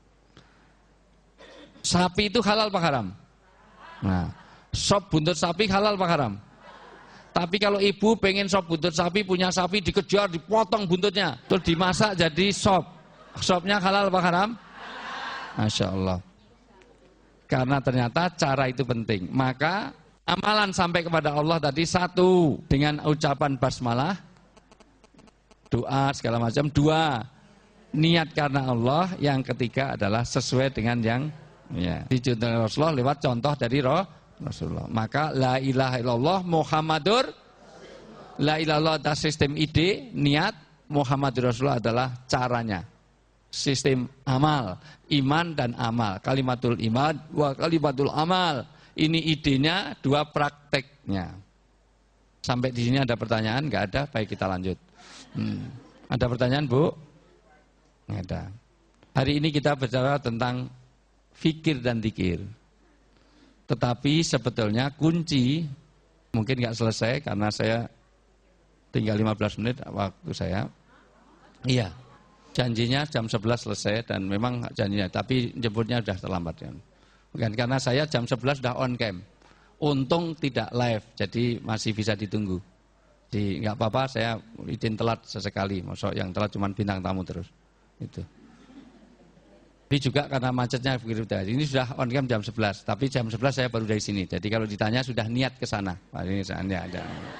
Sapi itu halal apa haram? Nah, sop buntut sapi halal apa haram? Tapi kalau ibu pengen sop buntut sapi, punya sapi dikejar, dipotong buntutnya, terus dimasak jadi sop. Sopnya halal apa haram? Masya Allah. Karena ternyata cara itu penting. Maka amalan sampai kepada Allah tadi satu, dengan ucapan basmalah, doa segala macam. Dua, niat karena Allah. Yang ketiga adalah sesuai dengan yang dicontohkan Rasulullah lewat contoh dari Rasulullah. Maka la ilaha illallah Muhammadur, la ilaha illallah adalah sistem ide, niat, Muhammadur Rasulullah adalah caranya. Sistem amal, iman dan amal. Kalimatul iman wa kalimatul amal. Ini idenya, dua prakteknya. Sampai di sini ada pertanyaan? Enggak ada? Baik, kita lanjut. Ada pertanyaan, Bu? Enggak ada. Hari ini kita bicara tentang fikir dan dzikir. Tetapi sebetulnya kunci mungkin enggak selesai karena saya tinggal 15 menit waktu saya. Iya. Janjinya jam 11 selesai dan memang janjinya, tapi jemputnya sudah terlambat kan. Bukan, karena saya jam 11 sudah on cam. Untung tidak live, jadi masih bisa ditunggu. Jadi nggak apa-apa, saya izin telat sesekali. Maksud yang telat cuma bintang tamu terus. Itu. Tapi juga karena macetnya begitu tadi. Ini sudah on cam jam 11, tapi jam 11 saya baru dari sini. Jadi kalau ditanya sudah niat ke sana. Ini ada.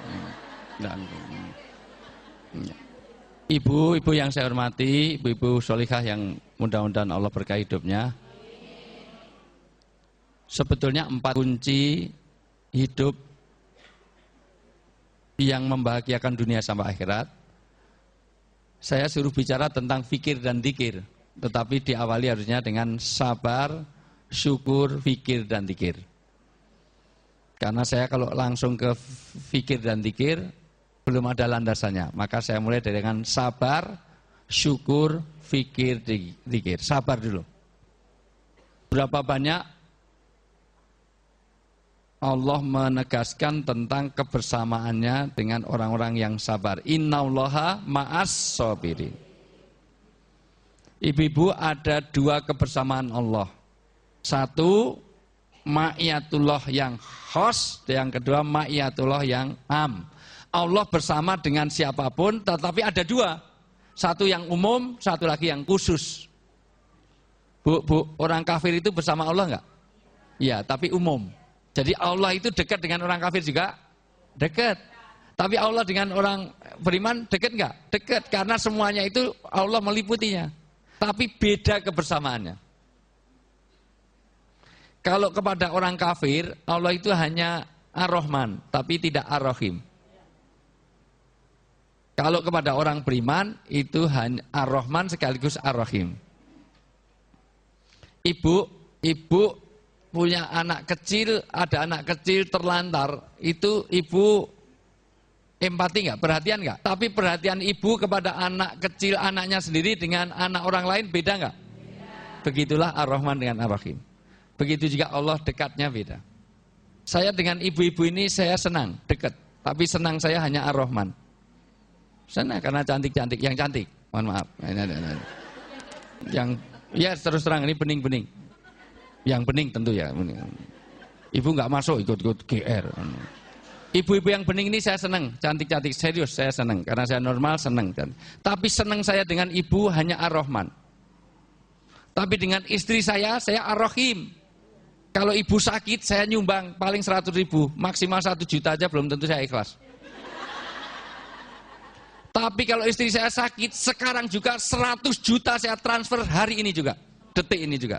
Ibu-ibu yang saya hormati, ibu-ibu sholihah yang mudah-mudahan Allah berkahi hidupnya. Sebetulnya 4 kunci hidup yang membahagiakan dunia sampai akhirat. Saya suruh bicara tentang fikir dan dzikir, tetapi diawali harusnya dengan sabar, syukur, fikir dan dzikir. Karena saya kalau langsung ke fikir dan dzikir belum ada landasannya, maka saya mulai dengan sabar, syukur, fikir, dzikir. Sabar dulu. Berapa banyak Allah menegaskan tentang kebersamaannya dengan orang-orang yang sabar. Innallaha ma'as sabirin. Ibu-ibu, ada dua kebersamaan Allah. Satu, ma'iyatullah yang khos, yang kedua ma'iyatullah yang am. Allah bersama dengan siapapun, tetapi ada dua. Satu yang umum, satu lagi yang khusus. Bu, orang kafir itu bersama Allah enggak? Ya, tapi umum. Jadi Allah itu dekat dengan orang kafir juga? Dekat. Tapi Allah dengan orang beriman dekat enggak? Dekat, karena semuanya itu Allah meliputinya. Tapi beda kebersamaannya. Kalau kepada orang kafir, Allah itu hanya Ar-Rahman, tapi tidak Ar-Rahim. Kalau kepada orang beriman, itu hanya Ar-Rahman sekaligus Ar-Rahim. Ibu punya anak kecil, ada anak kecil terlantar, itu ibu empati nggak, perhatian nggak? Tapi perhatian ibu kepada anak kecil anaknya sendiri dengan anak orang lain beda nggak? Begitulah Ar-Rahman dengan Ar-Rahim. Begitu juga Allah dekatnya beda. Saya dengan ibu-ibu ini saya senang, dekat. Tapi senang saya hanya Ar-Rahman. Senang karena cantik-cantik, yang cantik. Mohon maaf. Yang ya terus terang ini bening-bening. Yang bening tentu ya. Ibu nggak masuk ikut-ikut GR. Ibu-ibu yang bening ini saya senang, cantik-cantik, serius saya senang. Karena saya normal senang. Tapi senang saya dengan ibu hanya Ar-Rahman. Tapi dengan istri saya Ar-Rahim. Kalau ibu sakit, saya nyumbang paling 100.000, maksimal 1 juta aja belum tentu saya ikhlas. Tapi kalau istri saya sakit, sekarang juga 100 juta saya transfer hari ini juga, detik ini juga.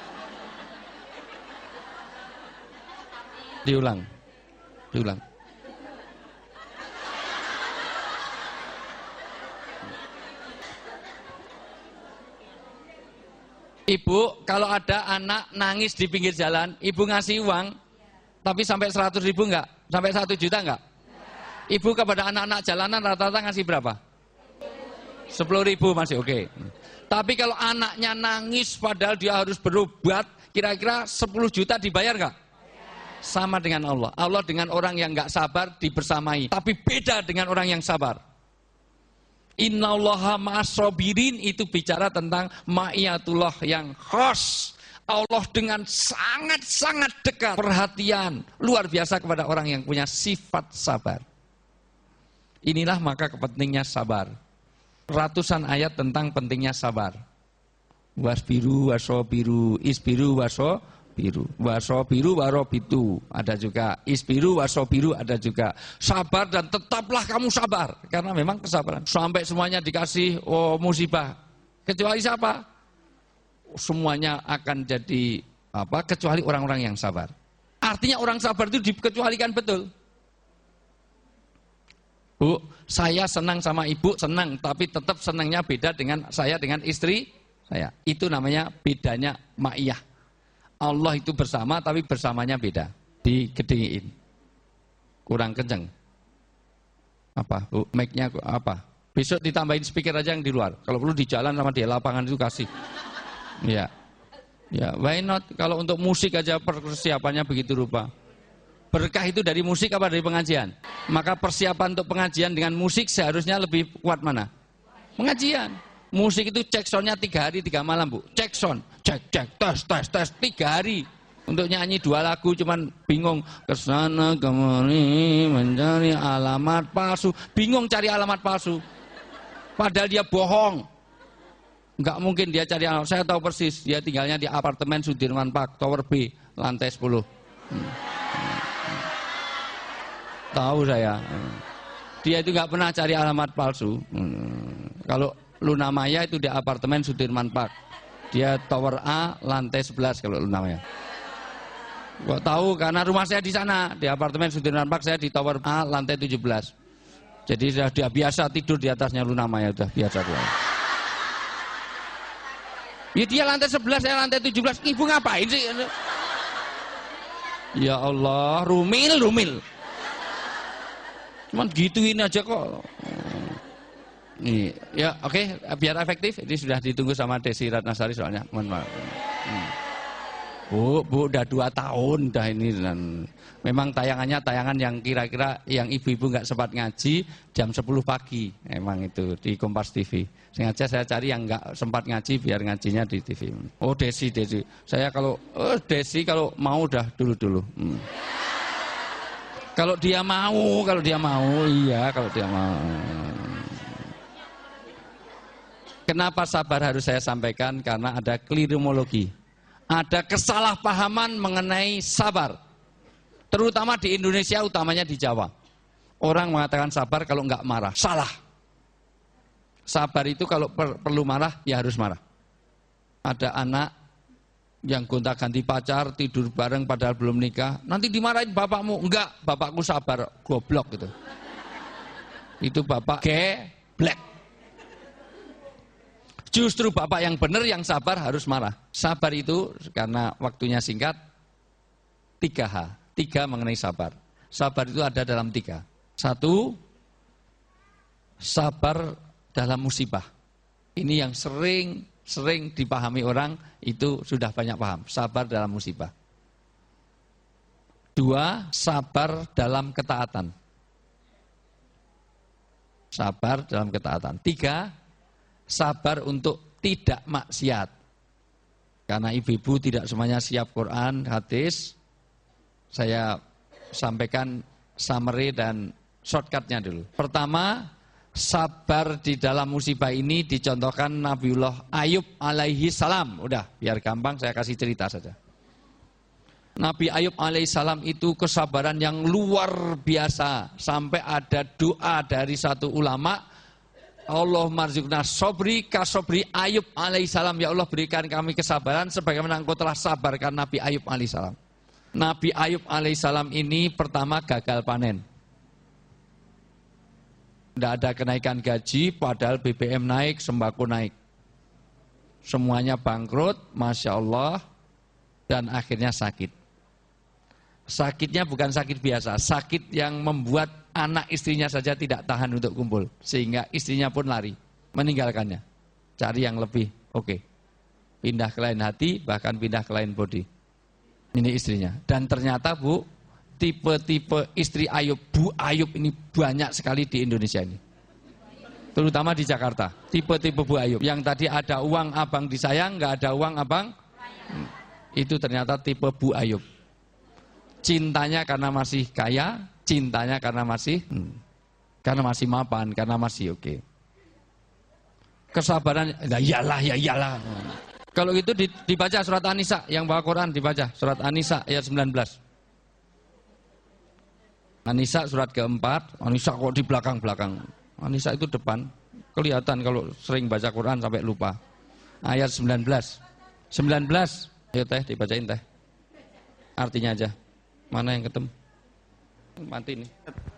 Diulang. Ibu, kalau ada anak nangis di pinggir jalan, ibu ngasih uang, tapi sampai 100.000 enggak? Sampai 1 juta enggak? Ibu kepada anak-anak jalanan rata-rata ngasih berapa? 10.000 masih oke. Tapi kalau anaknya nangis padahal dia harus berobat, kira-kira 10 juta dibayar enggak? Sama dengan Allah. Allah dengan orang yang enggak sabar dibersamai, tapi beda dengan orang yang sabar. Innallaha ma'as-sabirin itu bicara tentang ma'iyatullah yang khas. Allah dengan sangat-sangat dekat, perhatian luar biasa kepada orang yang punya sifat sabar. Inilah maka pentingnya sabar. Ratusan ayat tentang pentingnya sabar. Wasbiru wasobiru, isbiru wasobiru, wasobiru warobitu. Ada juga isbiru wasobiru, ada juga sabar dan tetaplah kamu sabar. Karena memang kesabaran. Sampai semuanya dikasih musibah. Kecuali siapa? Semuanya akan jadi apa? Kecuali orang-orang yang sabar. Artinya orang sabar itu dikecualikan betul. Bu, saya senang sama ibu, senang, tapi tetap senangnya beda dengan saya dengan istri saya. Itu namanya bedanya ma'iyah. Allah itu bersama, tapi bersamanya beda. Digedein. Kurang kenceng. Apa? Bu, mic-nya apa? Besok ditambahin speaker aja yang di luar. Kalau perlu di jalan sama di lapangan itu kasih. Ya. Ya, why not? Kalau untuk musik aja persiapannya begitu rupa. Berkah itu dari musik apa dari pengajian? Maka persiapan untuk pengajian dengan musik seharusnya lebih kuat mana? Pengajian. Musik itu cek soundnya 3 hari 3 malam, Bu. Cek sound, cek, tes 3 hari. Untuk nyanyi 2 lagu cuman bingung. Kesana kemari mencari alamat palsu. Bingung cari alamat palsu. Padahal dia bohong. Enggak mungkin dia cari alamat. Saya tahu persis, dia tinggalnya di apartemen Sudirman Park, Tower B, lantai 10. Tahu saya. Dia itu nggak pernah cari alamat palsu. Kalau Luna Maya itu di apartemen Sudirman Park. Dia Tower A, lantai 11 kalau Luna Maya. Kok tahu? Karena rumah saya di sana. Di apartemen Sudirman Park, saya di Tower A, lantai 17. Jadi sudah biasa tidur di atasnya Luna Maya, sudah biasa dia. Ya dia lantai 11, saya lantai 17. Ibu ngapain sih? Ya Allah, rumil. Cuman gituin aja kok. Nih, ya oke, biar efektif. Ini sudah ditunggu sama Desi Ratnasari soalnya. Mohon maaf. Bu, udah 2 tahun dah ini, dan memang tayangannya tayangan yang kira-kira yang ibu-ibu nggak sempat ngaji jam 10 pagi, emang itu di Kompas TV. Sengaja saya cari yang nggak sempat ngaji biar ngajinya di TV. Oh Desi, saya kalau Desi kalau mau udah dulu. Kalau dia mau, iya kalau dia mau. Kenapa sabar harus saya sampaikan? Karena ada kelirumologi. Ada kesalahpahaman mengenai sabar. Terutama di Indonesia, utamanya di Jawa. Orang mengatakan sabar kalau nggak marah. Salah. Sabar itu kalau perlu marah, ya harus marah. Ada anak yang gonta-ganti pacar, tidur bareng padahal belum nikah. Nanti dimarahin bapakmu. Enggak, bapakku sabar. Goblok gitu. Itu bapak geblek. Justru bapak yang benar, yang sabar harus marah. Sabar itu karena waktunya singkat, 3H. 3 mengenai sabar. Sabar itu ada dalam 3. 1, sabar dalam musibah. Ini yang sering dipahami orang, itu sudah banyak paham. Sabar dalam musibah. 2, sabar dalam ketaatan. Sabar dalam ketaatan. 3, sabar untuk tidak maksiat. Karena ibu-ibu tidak semuanya siap Quran, hadis. Saya sampaikan summary dan shortcutnya dulu. Pertama, sabar di dalam musibah ini dicontohkan Nabiullah Ayub alaihi salam. Udah, biar gampang saya kasih cerita saja. Nabi Ayub alaihi salam itu kesabaran yang luar biasa. Sampai ada doa dari satu ulama, Allah marzukna sobri kasobri Ayub alaihissalam. Ya Allah, berikan kami kesabaran sebagaimana engkau telah sabarkan Nabi Ayub alaihissalam. Nabi Ayub alaihissalam ini pertama gagal panen. Tidak ada kenaikan gaji, padahal BBM naik, sembako naik. Semuanya bangkrut, Masya Allah, dan akhirnya sakit. Sakitnya bukan sakit biasa, sakit yang membuat anak istrinya saja tidak tahan untuk kumpul. Sehingga istrinya pun lari, meninggalkannya. Cari yang lebih oke. Pindah ke lain hati, bahkan pindah ke lain body. Ini istrinya. Dan ternyata Bu, tipe-tipe istri Ayub, Bu Ayub ini banyak sekali di Indonesia ini. Terutama di Jakarta. Tipe-tipe Bu Ayub. Yang tadi ada uang abang disayang, nggak ada uang abang. Itu ternyata tipe Bu Ayub. Cintanya karena masih kaya, cintanya karena masih mapan, karena masih oke. Kesabaran, ya iyalah. Kalau itu dibaca surat An-Nisa, yang bawa Quran dibaca surat An-Nisa ayat 19. An-Nisa surat keempat, An-Nisa kok di belakang. An-Nisa itu depan, kelihatan kalau sering baca Quran sampai lupa. Ayat 19. 19, ayo teh dibacain teh. Artinya aja. Mana yang ketemu? Mati nih.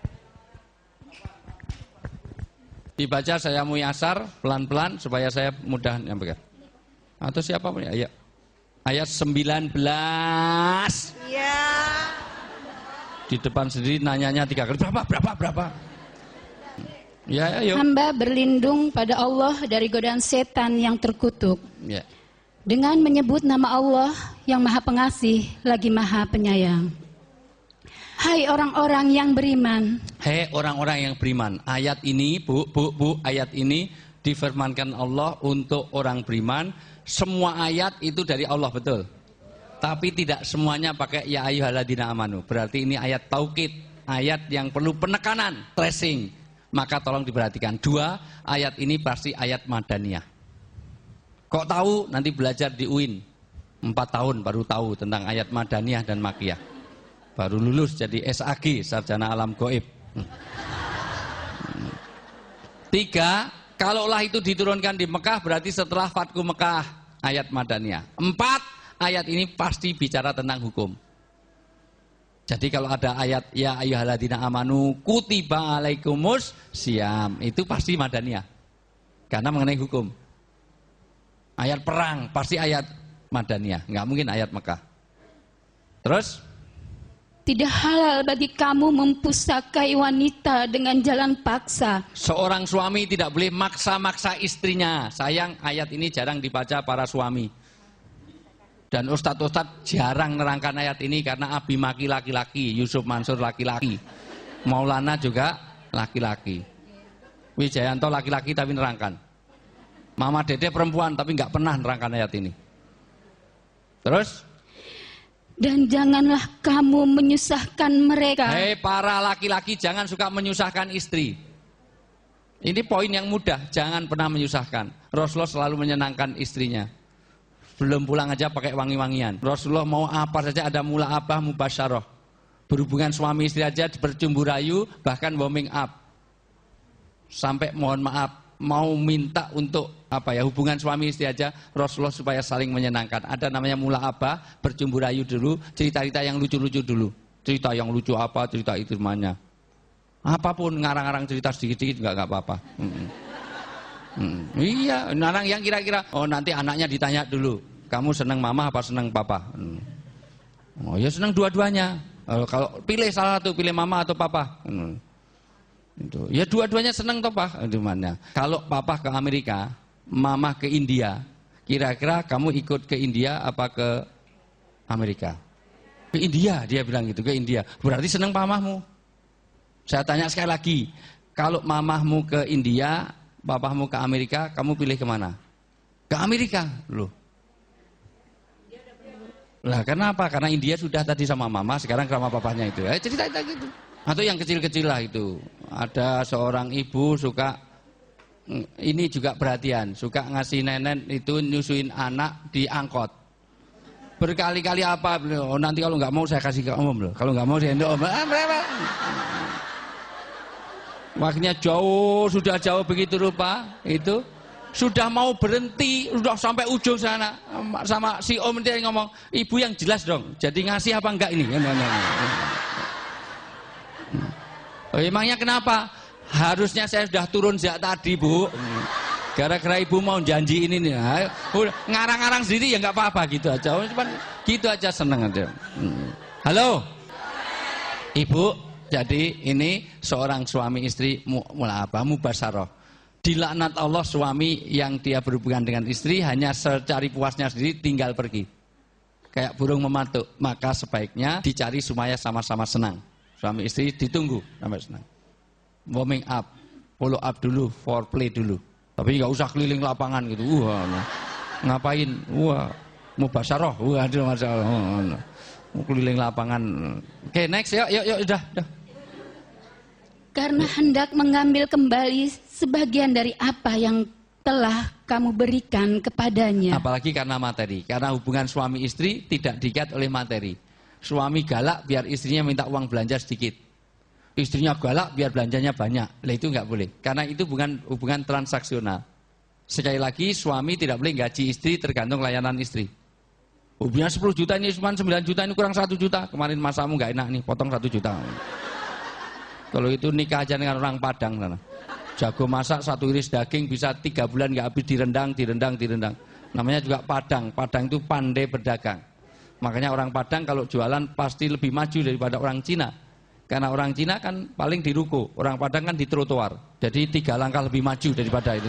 Dibaca saya muyasar pelan-pelan supaya saya mudah nyampaikan. Atau siapa punya? Ayo. Ayat 19. Iya. Di depan sendiri nanyanya 3 kali. Berapa? Ya, ayo. Hamba berlindung pada Allah dari godaan setan yang terkutuk. Ya. Dengan menyebut nama Allah yang Maha Pengasih lagi Maha Penyayang. Hai orang-orang yang beriman. Hai orang-orang yang beriman. Ayat ini, Bu, ayat ini difirmankan Allah untuk orang beriman. Semua ayat itu dari Allah, betul. Tapi tidak semuanya pakai ya ayyuhalladzina amanu. Berarti ini ayat taukid, ayat yang perlu penekanan, stressing. Maka tolong diperhatikan. 2, ayat ini pasti ayat Madaniyah. Kok tahu? Nanti belajar di UIN. 4 tahun baru tahu tentang ayat Madaniyah dan Makkiyah. Baru lulus jadi SAG, Sarjana Alam Gaib. 3, kalaulah itu diturunkan di Mekah berarti setelah Fatku Mekah, ayat Madaniyah. 4, ayat ini pasti bicara tentang hukum. Jadi kalau ada ayat ya ayyuhalladzina amanu kutiba alaikumus syiyam, itu pasti madaniyah. Karena mengenai hukum. Ayat perang pasti ayat madaniyah, nggak mungkin ayat Mekah. Terus Tidak halal bagi kamu mempusakai wanita dengan jalan paksa. seorang suami tidak boleh maksa-maksa istrinya. Sayang ayat ini jarang dibaca para suami. Dan ustadz-ustadz jarang nerangkan ayat ini karena Abi Maki laki-laki, Yusuf Mansur laki-laki, Maulana juga laki-laki, Wijayanto laki-laki tapi nerangkan. Mama Dede perempuan tapi nggak pernah nerangkan ayat ini. Terus? Dan janganlah kamu menyusahkan mereka. Hei para laki-laki, jangan suka menyusahkan istri. Ini poin yang mudah, jangan pernah menyusahkan. Rasulullah selalu menyenangkan istrinya. Belum pulang aja pakai wangi-wangian. Rasulullah mau apa saja ada mula'abah mubasyarah. Berhubungan suami istri aja bercumbu rayu, bahkan warming up. Sampai mohon maaf, mau minta untuk hubungan suami istri aja Rasulullah supaya saling menyenangkan. Ada namanya mula'abah, bercumbu rayu dulu, cerita-cerita yang lucu-lucu dulu. Cerita yang lucu apa, cerita itu namanya. Apapun, ngarang-ngarang cerita sedikit-sedikit nggak apa-apa. Iya, ngarang yang kira-kira nanti anaknya ditanya dulu, kamu seneng mama apa seneng papa? Oh ya seneng dua-duanya. Kalau pilih salah satu, pilih mama atau papa. Itu. Ya dua-duanya seneng toh Pak. Kalau papa ke Amerika, mama ke India, kira-kira kamu ikut ke India apa ke Amerika? Ke India, dia bilang gitu, ke India. Berarti seneng mamahmu. Saya tanya sekali lagi, kalau mamahmu ke India, papahmu ke Amerika, kamu pilih kemana? Ke Amerika, loh. Lah kenapa? Karena India sudah tadi sama mama, sekarang sama papahnya itu. Cerita gitu. Atau yang kecil-kecil lah itu. Ada seorang ibu suka, ini juga perhatian, suka ngasih nenek itu nyusuin anak di angkot. Berkali-kali apa, nanti kalau nggak mau saya kasih ke om loh. Kalau nggak mau saya om. Waktunya jauh, sudah jauh begitu rupa, itu sudah mau berhenti, sudah sampai ujung sana. Sama si om dia ngomong, ibu yang jelas dong, jadi ngasih apa enggak ini? Oh, emangnya kenapa? Harusnya saya sudah turun sejak tadi Bu. Gara-gara ibu mau janji ini nih. Ngarang-ngarang sendiri ya nggak apa-apa gitu aja. Cuman gitu aja seneng aja. Halo, Ibu. Jadi ini seorang suami istri mubasyarah. Dilaknat Allah suami yang dia berhubungan dengan istri hanya secari puasnya sendiri tinggal pergi. Kayak burung mematuk. Maka sebaiknya dicari supaya sama-sama senang. Suami istri ditunggu sampai senang. Warming up, follow up dulu, foreplay dulu. Tapi nggak usah keliling lapangan gitu. Ngapain? Mubasyarah. Ada masalah. Keliling lapangan. Oke, next yuk, udah. Karena hendak mengambil kembali sebagian dari apa yang telah kamu berikan kepadanya. Apalagi karena materi. Karena hubungan suami istri tidak diikat oleh materi. Suami galak biar istrinya minta uang belanja sedikit. Istrinya galak biar belanjanya banyak. Lah itu nggak boleh. Karena itu bukan hubungan transaksional. Sekali lagi suami tidak boleh gaji istri tergantung layanan istri. Hubungan 10 juta ini cuma 9 juta ini kurang 1 juta. Kemarin masamu nggak enak nih, potong 1 juta. Kalau itu nikah aja dengan orang Padang sana. Jago masak 1 iris daging bisa 3 bulan nggak habis direndang. Namanya juga Padang. Padang itu pandai berdagang. Makanya orang Padang kalau jualan pasti lebih maju daripada orang Cina. Karena orang Cina kan paling di ruko, orang Padang kan di trotoar. Jadi 3 langkah lebih maju daripada itu.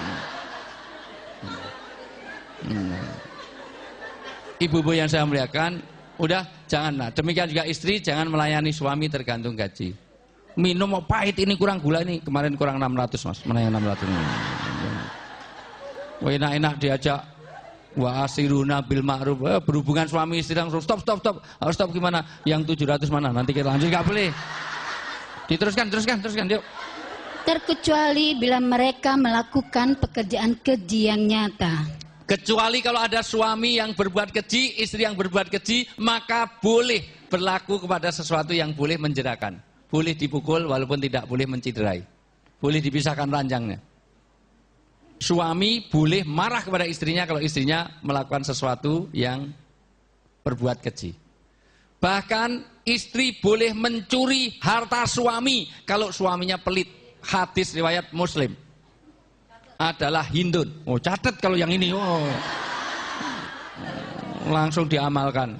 Ibu-ibu yang saya muliakan, udah janganlah. Demikian juga istri jangan melayani suami tergantung gaji. Minum mau pahit ini kurang gula ini, kemarin kurang 600 Mas, mana yang 600 ini. Enak-enak diajak wa asiruna bil ma'ruf, berhubungan suami istri langsung stop. Harus stop gimana? Yang 700 mana? Nanti kita lanjut, nggak boleh. Diteruskan, yuk. Terkecuali bila mereka melakukan pekerjaan keji yang nyata. Kecuali kalau ada suami yang berbuat keji, istri yang berbuat keji, maka boleh berlaku kepada sesuatu yang boleh menjerakan. Boleh dipukul walaupun tidak boleh menciderai. Boleh dipisahkan ranjangnya. Suami boleh marah kepada istrinya kalau istrinya melakukan sesuatu yang berbuat keji. Bahkan istri boleh mencuri harta suami kalau suaminya pelit. Hadis riwayat Muslim. Adalah hindun. Oh, catat kalau yang ini. Oh. Langsung diamalkan.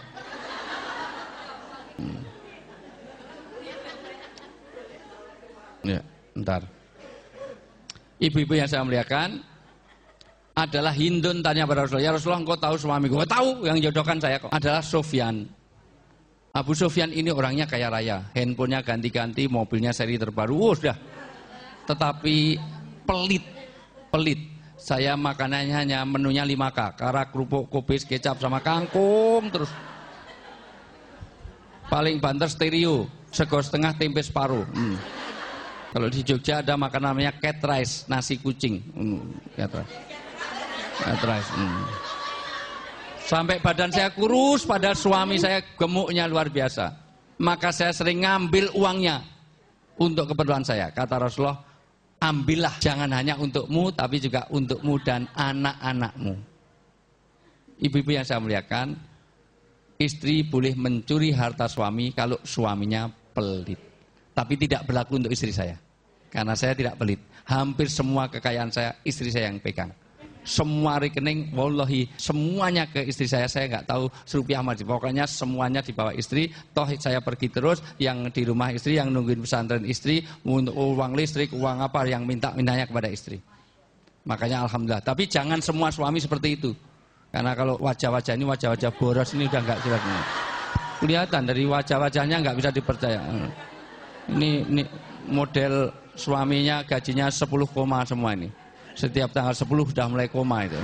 Ya, bentar. Ibu-ibu yang saya muliakan, adalah hindun tanya pada Rasulullah, ya Rasulullah engkau tahu suamiku? Oh, tahu, yang jodohkan saya kok. Adalah Sufyan. Abu Sufyan ini orangnya kaya raya, handphonenya ganti-ganti, mobilnya seri terbaru, oh, sudah. Tetapi pelit. Saya makanannya hanya menunya 5K, karak, kerupuk, kubis, kecap sama kangkung terus. Paling banter stereo, sego setengah tempe separuh. Kalau di Jogja ada makanan namanya cat rice, nasi kucing. Cat rice. Sampai badan saya kurus, padahal suami saya gemuknya luar biasa. Maka saya sering ngambil uangnya untuk keperluan saya. Kata Rasulullah, ambillah, jangan hanya untukmu, tapi juga untukmu dan anak-anakmu. Ibu-ibu yang saya muliakan, istri boleh mencuri harta suami kalau suaminya pelit. Tapi tidak berlaku untuk istri saya. Karena saya tidak pelit. Hampir semua kekayaan saya, istri saya yang pegang. Semua rekening, wallahi, semuanya ke istri saya nggak tahu serupiah mati. Pokoknya semuanya dibawa istri, toh saya pergi terus, yang di rumah istri, yang nungguin pesantren istri, untuk uang listrik, uang apa, yang mintanya kepada istri. Makanya alhamdulillah. Tapi jangan semua suami seperti itu. Karena kalau wajah-wajah ini, wajah-wajah boros ini udah nggak jelas. Kelihatan dari wajah-wajahnya nggak bisa dipercaya. Ini model suaminya gajinya 10 koma semua ini. Setiap tanggal 10 sudah mulai koma itu.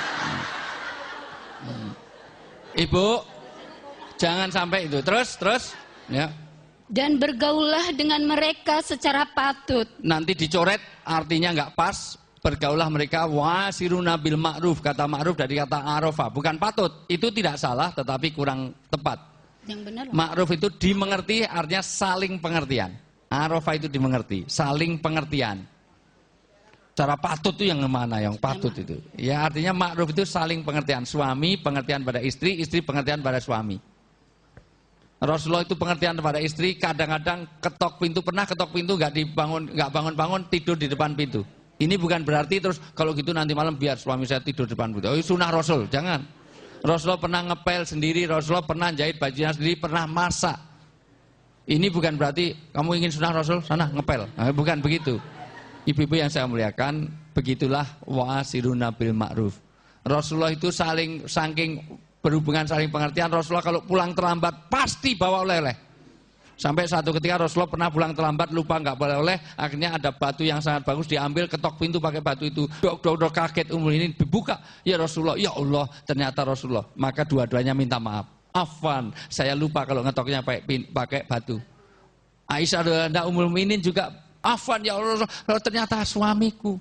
Ibu, jangan sampai itu. Terus, ya. Dan bergaullah dengan mereka secara patut. Nanti dicoret, artinya nggak pas. Bergaullah mereka wasiruna bil ma'ruf. Kata ma'ruf dari kata arofa, bukan patut. Itu tidak salah, tetapi kurang tepat. Yang benar. Ma'ruf itu dimengerti, artinya saling pengertian. Arofa itu dimengerti, saling pengertian. Cara patut itu yang mana? Yang patut itu. Ya artinya ma'ruf itu saling pengertian. Suami pengertian pada istri, istri pengertian pada suami. Rasulullah itu pengertian pada istri, kadang-kadang ketok pintu, pernah ketok pintu nggak bangun-bangun, tidur di depan pintu. Ini bukan berarti terus kalau gitu nanti malam biar suami saya tidur di depan pintu. Oh, sunnah Rasul, jangan. Rasulullah pernah ngepel sendiri, Rasulullah pernah jahit bajunya sendiri, pernah masak. Ini bukan berarti kamu ingin sunnah Rasul, sana ngepel. Nah, bukan begitu. Ibu-ibu yang saya muliakan, begitulah wa'asiruna bil ma'ruf. Rasulullah itu saking berhubungan saling pengertian, Rasulullah kalau pulang terlambat pasti bawa oleh-oleh. Sampai satu ketika Rasulullah pernah pulang terlambat, lupa nggak boleh oleh, akhirnya ada batu yang sangat bagus diambil, ketok pintu pakai batu itu. Dok kaget umur ini dibuka, ya Rasulullah, ya Allah, ternyata Rasulullah. Maka dua-duanya minta maaf. Afwan, saya lupa kalau ngetoknya pakai batu. Aisyah dan Ummul Mukminin juga afwan, ya Allah, ternyata suamiku.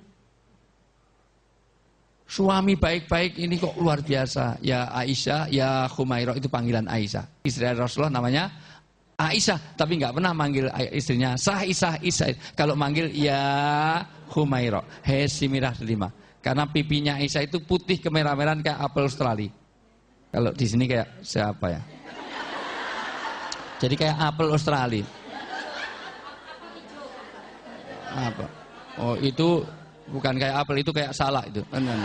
Suami baik-baik ini kok luar biasa. Ya Aisyah, ya Khumairah, itu panggilan Aisyah. Istri Rasulullah namanya Aisyah, tapi nggak pernah manggil istrinya Aisyah. Kalau manggil ya Khumairah, Hesimirah delima. Karena pipinya Aisyah itu putih kemerah-merahan kayak apel Australia. Kalau di sini kayak siapa ya? Jadi kayak apel Australia. Apa? Oh itu bukan kayak apel, itu kayak salak itu.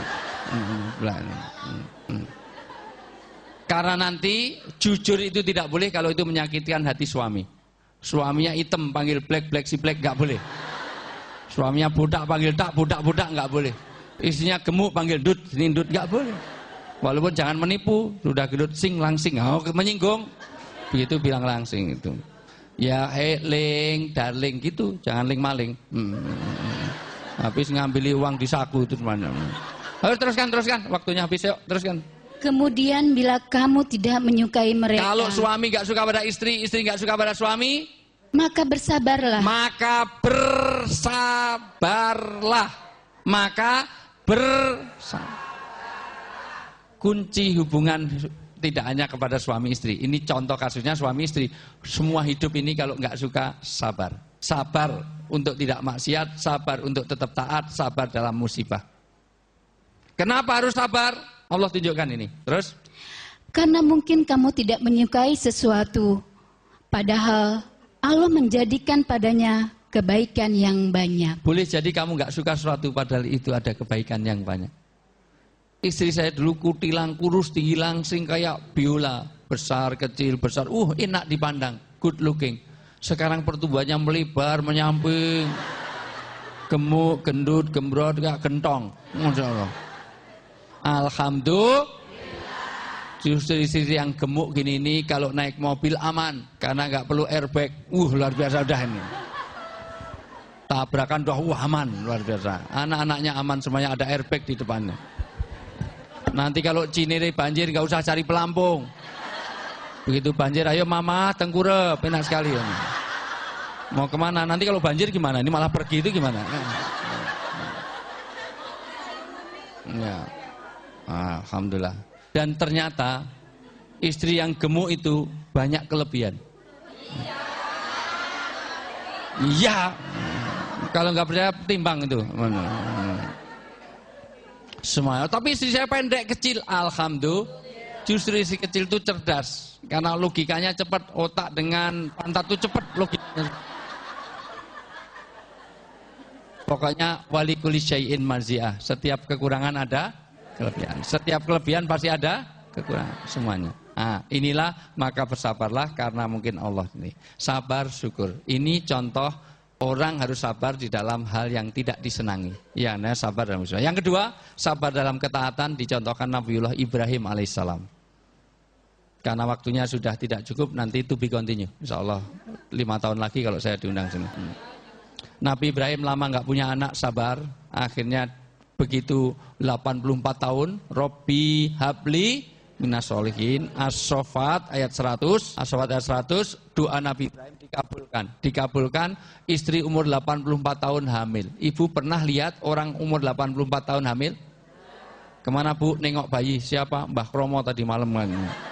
Karena nanti jujur itu tidak boleh kalau itu menyakitkan hati suami. Suaminya hitam panggil black si black nggak boleh. Suaminya budak panggil tak budak nggak boleh. Istrinya gemuk panggil dut nggak boleh. Walaupun jangan menipu, sudah gedut sing langsing, oh menyinggung. Begitu bilang langsing itu. Ya ling, darling gitu, jangan ling maling. Habis ngambil uang di saku itu mana. Harus teruskan, waktunya habis yuk, teruskan. Kemudian bila kamu tidak menyukai mereka, kalau suami gak suka pada istri, istri gak suka pada suami, maka bersabarlah. Kunci hubungan tidak hanya kepada suami istri. Ini contoh kasusnya suami istri. Semua hidup ini kalau nggak suka, sabar. Sabar untuk tidak maksiat, sabar untuk tetap taat, sabar dalam musibah. Kenapa harus sabar? Allah tunjukkan ini. Terus? Karena mungkin kamu tidak menyukai sesuatu, padahal Allah menjadikan padanya kebaikan yang banyak. Boleh jadi kamu nggak suka sesuatu padahal itu ada kebaikan yang banyak. Istri saya dulu kutilang, kurus, tinggi langsing kayak biola. Besar, kecil, besar. Enak dipandang, good looking. Sekarang pertumbuhannya melebar, menyamping. Gemuk, gendut, gembrot, gak gentong. Masya Allah. Alhamdulillah. Justru istri yang gemuk gini ini kalau naik mobil aman karena nggak perlu airbag. Luar biasa udah ini. Tabrakan udah aman, luar biasa. Anak-anaknya aman semuanya, ada airbag di depannya. Nanti kalau Cinere banjir nggak usah cari pelampung. Begitu banjir, ayo mama tengkurep, enak sekali. Mau kemana? Nanti kalau banjir gimana? Ini malah pergi itu gimana? Ya. Alhamdulillah. Dan ternyata istri yang gemuk itu banyak kelebihan. Iya. Kalau nggak percaya timbang itu. Semua. Tapi istri saya pendek kecil, alhamdulillah. Justru istri kecil itu cerdas karena logikanya cepat, otak dengan pantat itu cepat logikanya. Pokoknya wali kulli syai'in marziah. Setiap kekurangan ada kelebihan. Setiap kelebihan pasti ada kekurangan, semuanya. Inilah maka bersabarlah karena mungkin Allah ini. Sabar syukur. Ini contoh orang harus sabar di dalam hal yang tidak disenangi. Ya, nah sabar dalam usaha. Yang kedua, sabar dalam ketaatan dicontohkan Nabiullah Ibrahim alaihissalam. Karena waktunya sudah tidak cukup, nanti to be continue. Insya Allah 5 tahun lagi kalau saya diundang sini. Nabi Ibrahim lama nggak punya anak, sabar. Akhirnya begitu 84 tahun, Robbi habli minas sholihin, As-Sofat ayat 100, As-Sofat ayat 100, doa Nabi Ibrahim dikabulkan, istri umur 84 tahun hamil. Ibu pernah lihat orang umur 84 tahun hamil? Kemana Bu? Nengok bayi. Siapa? Mbah Kromo tadi malam kan.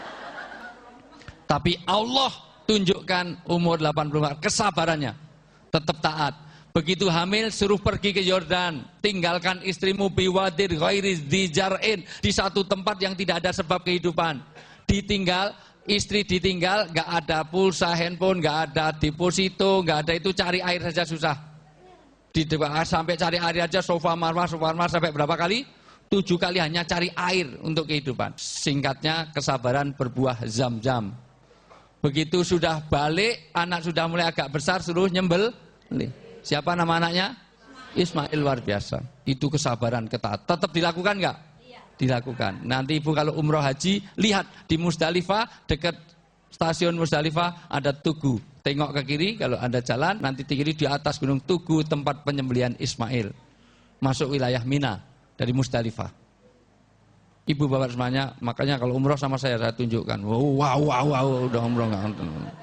Tapi Allah tunjukkan umur 84, kesabarannya, tetap taat. Begitu hamil suruh pergi ke Yordan, tinggalkan istrimu biwadir ghairi dijar'in, di satu tempat yang tidak ada sebab kehidupan. Ditinggal, istri ditinggal, gak ada pulsa handphone, gak ada deposito, gak ada itu, cari air saja susah. Sampai cari air aja sofa marwah sampai berapa kali? 7 kali hanya cari air untuk kehidupan. Singkatnya kesabaran berbuah zam-zam. Begitu sudah balik, anak sudah mulai agak besar, suruh nyembel. Siapa nama anaknya? Ismail, luar biasa. Itu kesabaran ketat. Tetap dilakukan nggak? Iya. Dilakukan. Nanti ibu kalau umroh haji, lihat di Musdalifah, dekat stasiun Musdalifah ada Tugu. Tengok ke kiri, kalau Anda jalan, nanti di kiri di atas gunung Tugu tempat penyembelihan Ismail. Masuk wilayah Mina dari Musdalifah. Ibu bapak semuanya, makanya kalau umroh sama saya tunjukkan. Wow, udah umroh nggak?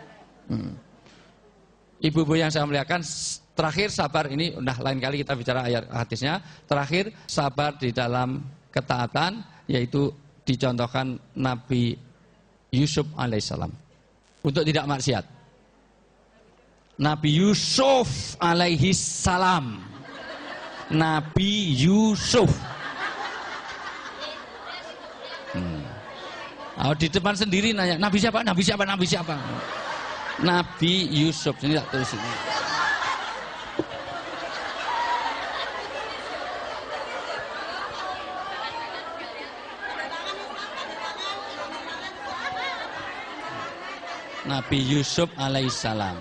Ibu-ibu yang saya muliakan, terakhir sabar ini, lain kali kita bicara ayat hadisnya. Terakhir sabar di dalam ketaatan, yaitu dicontohkan Nabi Yusuf alaihissalam untuk tidak maksiat. Nabi Yusuf alaihissalam. Nabi Yusuf. Di depan sendiri nanya, Nabi siapa? Nabi siapa? Nabi siapa? Nabi Yusuf. Ini tak tulis ini. Nabi Yusuf alaihissalam.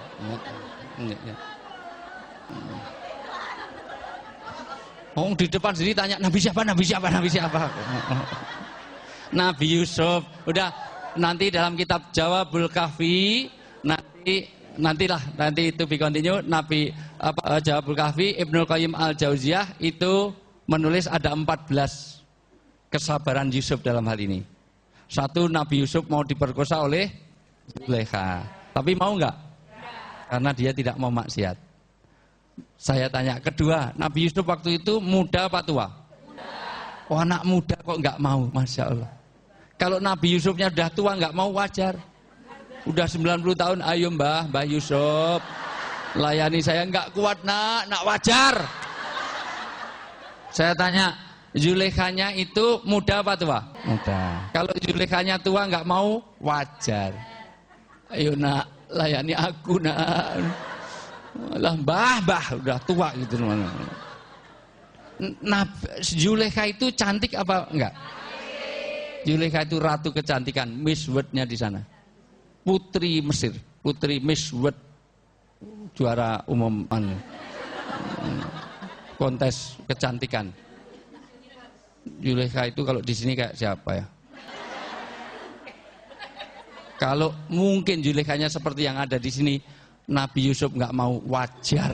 Di depan sendiri tanya, Nabi siapa? Nabi siapa? Nabi siapa? Nabi Yusuf. Udah, nanti dalam kitab Jawabul Kahfi, nanti itu be continue. Nabi Jawabul Kahfi, Ibnul Qayyim Al-Jauziyah itu menulis ada 14 kesabaran Yusuf dalam hal ini. Satu, Nabi Yusuf mau diperkosa oleh Zulaikha, tapi mau nggak? Karena dia tidak mau maksiat. Saya tanya, kedua, Nabi Yusuf waktu itu muda apa tua? Oh, anak muda kok nggak mau, Masya Allah. Kalau Nabi Yusufnya udah tua nggak mau, wajar. Udah 90 tahun, ayo Mbah Yusuf, layani saya. Nggak kuat nak wajar. Saya tanya, Zulekhanya itu muda apa tua? Muda. Kalau Zulekhanya tua nggak mau, wajar. Ayo nak, layani aku nak. Lah mbah udah tua gitu. Nah, Zulekha itu cantik apa enggak? Zulekha itu ratu kecantikan, Miss World-nya di sana. Putri Mesir, putri Miss World, juara umum kontes kecantikan. Zulekha itu kalau di sini kayak siapa ya? Kalau mungkin Zulekhanya seperti yang ada di sini, Nabi Yusuf nggak mau, wajar.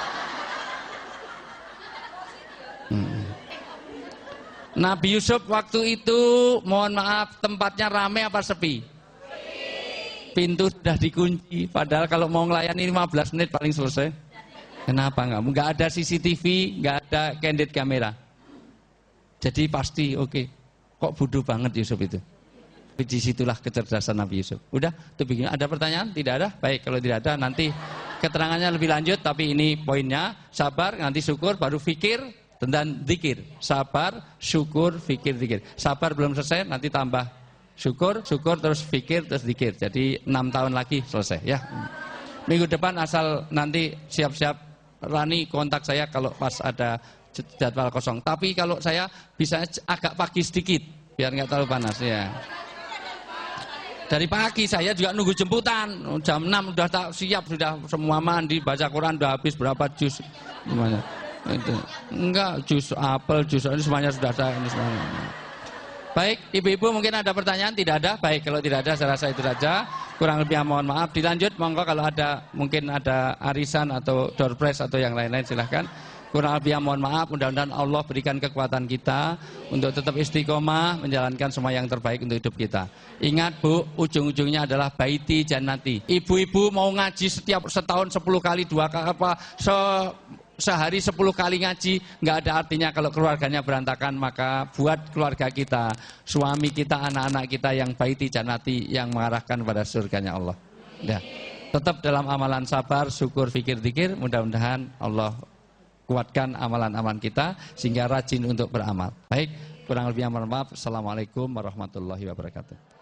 Nabi Yusuf waktu itu, mohon maaf, tempatnya ramai apa sepi? Pintu sudah dikunci, padahal kalau mau ngelayani 15 menit paling selesai. Kenapa nggak? Nggak ada CCTV, nggak ada candid kamera. Jadi pasti oke. Kok bodoh banget Yusuf itu? Disitulah kecerdasan Nabi Yusuf. Udah, itu begini. Ada pertanyaan? Tidak ada? Baik, kalau tidak ada nanti keterangannya lebih lanjut. Tapi ini poinnya, sabar, nanti syukur, baru fikir, dan zikir. Sabar, syukur, fikir, zikir. Sabar belum selesai, nanti tambah syukur, terus fikir, terus zikir. Jadi 6 tahun lagi selesai ya. Minggu depan asal nanti siap-siap, Rani kontak saya kalau pas ada jadwal kosong. Tapi kalau saya bisa agak pagi sedikit, biar nggak terlalu panas ya. Dari pagi saya juga nunggu jemputan, jam 6 udah tak siap, sudah semua mandi, baca Quran, udah habis berapa juz semuanya. Itu. Enggak, juz apel, juz ini semuanya sudah ada ini semuanya. Baik, ibu-ibu mungkin ada pertanyaan? Tidak ada? Baik, kalau tidak ada saya rasa itu saja. Kurang lebih mohon maaf. Dilanjut, monggo kalau ada mungkin ada arisan atau door prize atau yang lain-lain silahkan. Kurang lebih mohon maaf, mudah-mudahan Allah berikan kekuatan kita untuk tetap istiqomah menjalankan semua yang terbaik untuk hidup kita. Ingat Bu, ujung-ujungnya adalah baiti jannati. Ibu-ibu mau ngaji setiap setahun 10 kali, 2 kali apa sehari 10 kali ngaji, nggak ada artinya kalau keluarganya berantakan. Maka buat keluarga kita, suami kita, anak-anak kita yang baiti jannati, yang mengarahkan pada surganya Allah. Ya. Tetap dalam amalan sabar, syukur, fikir, dzikir, mudah-mudahan Allah kuatkan amalan-amalan kita sehingga rajin untuk beramal. Baik, kurang lebih mohon maaf. Assalamualaikum warahmatullahi wabarakatuh.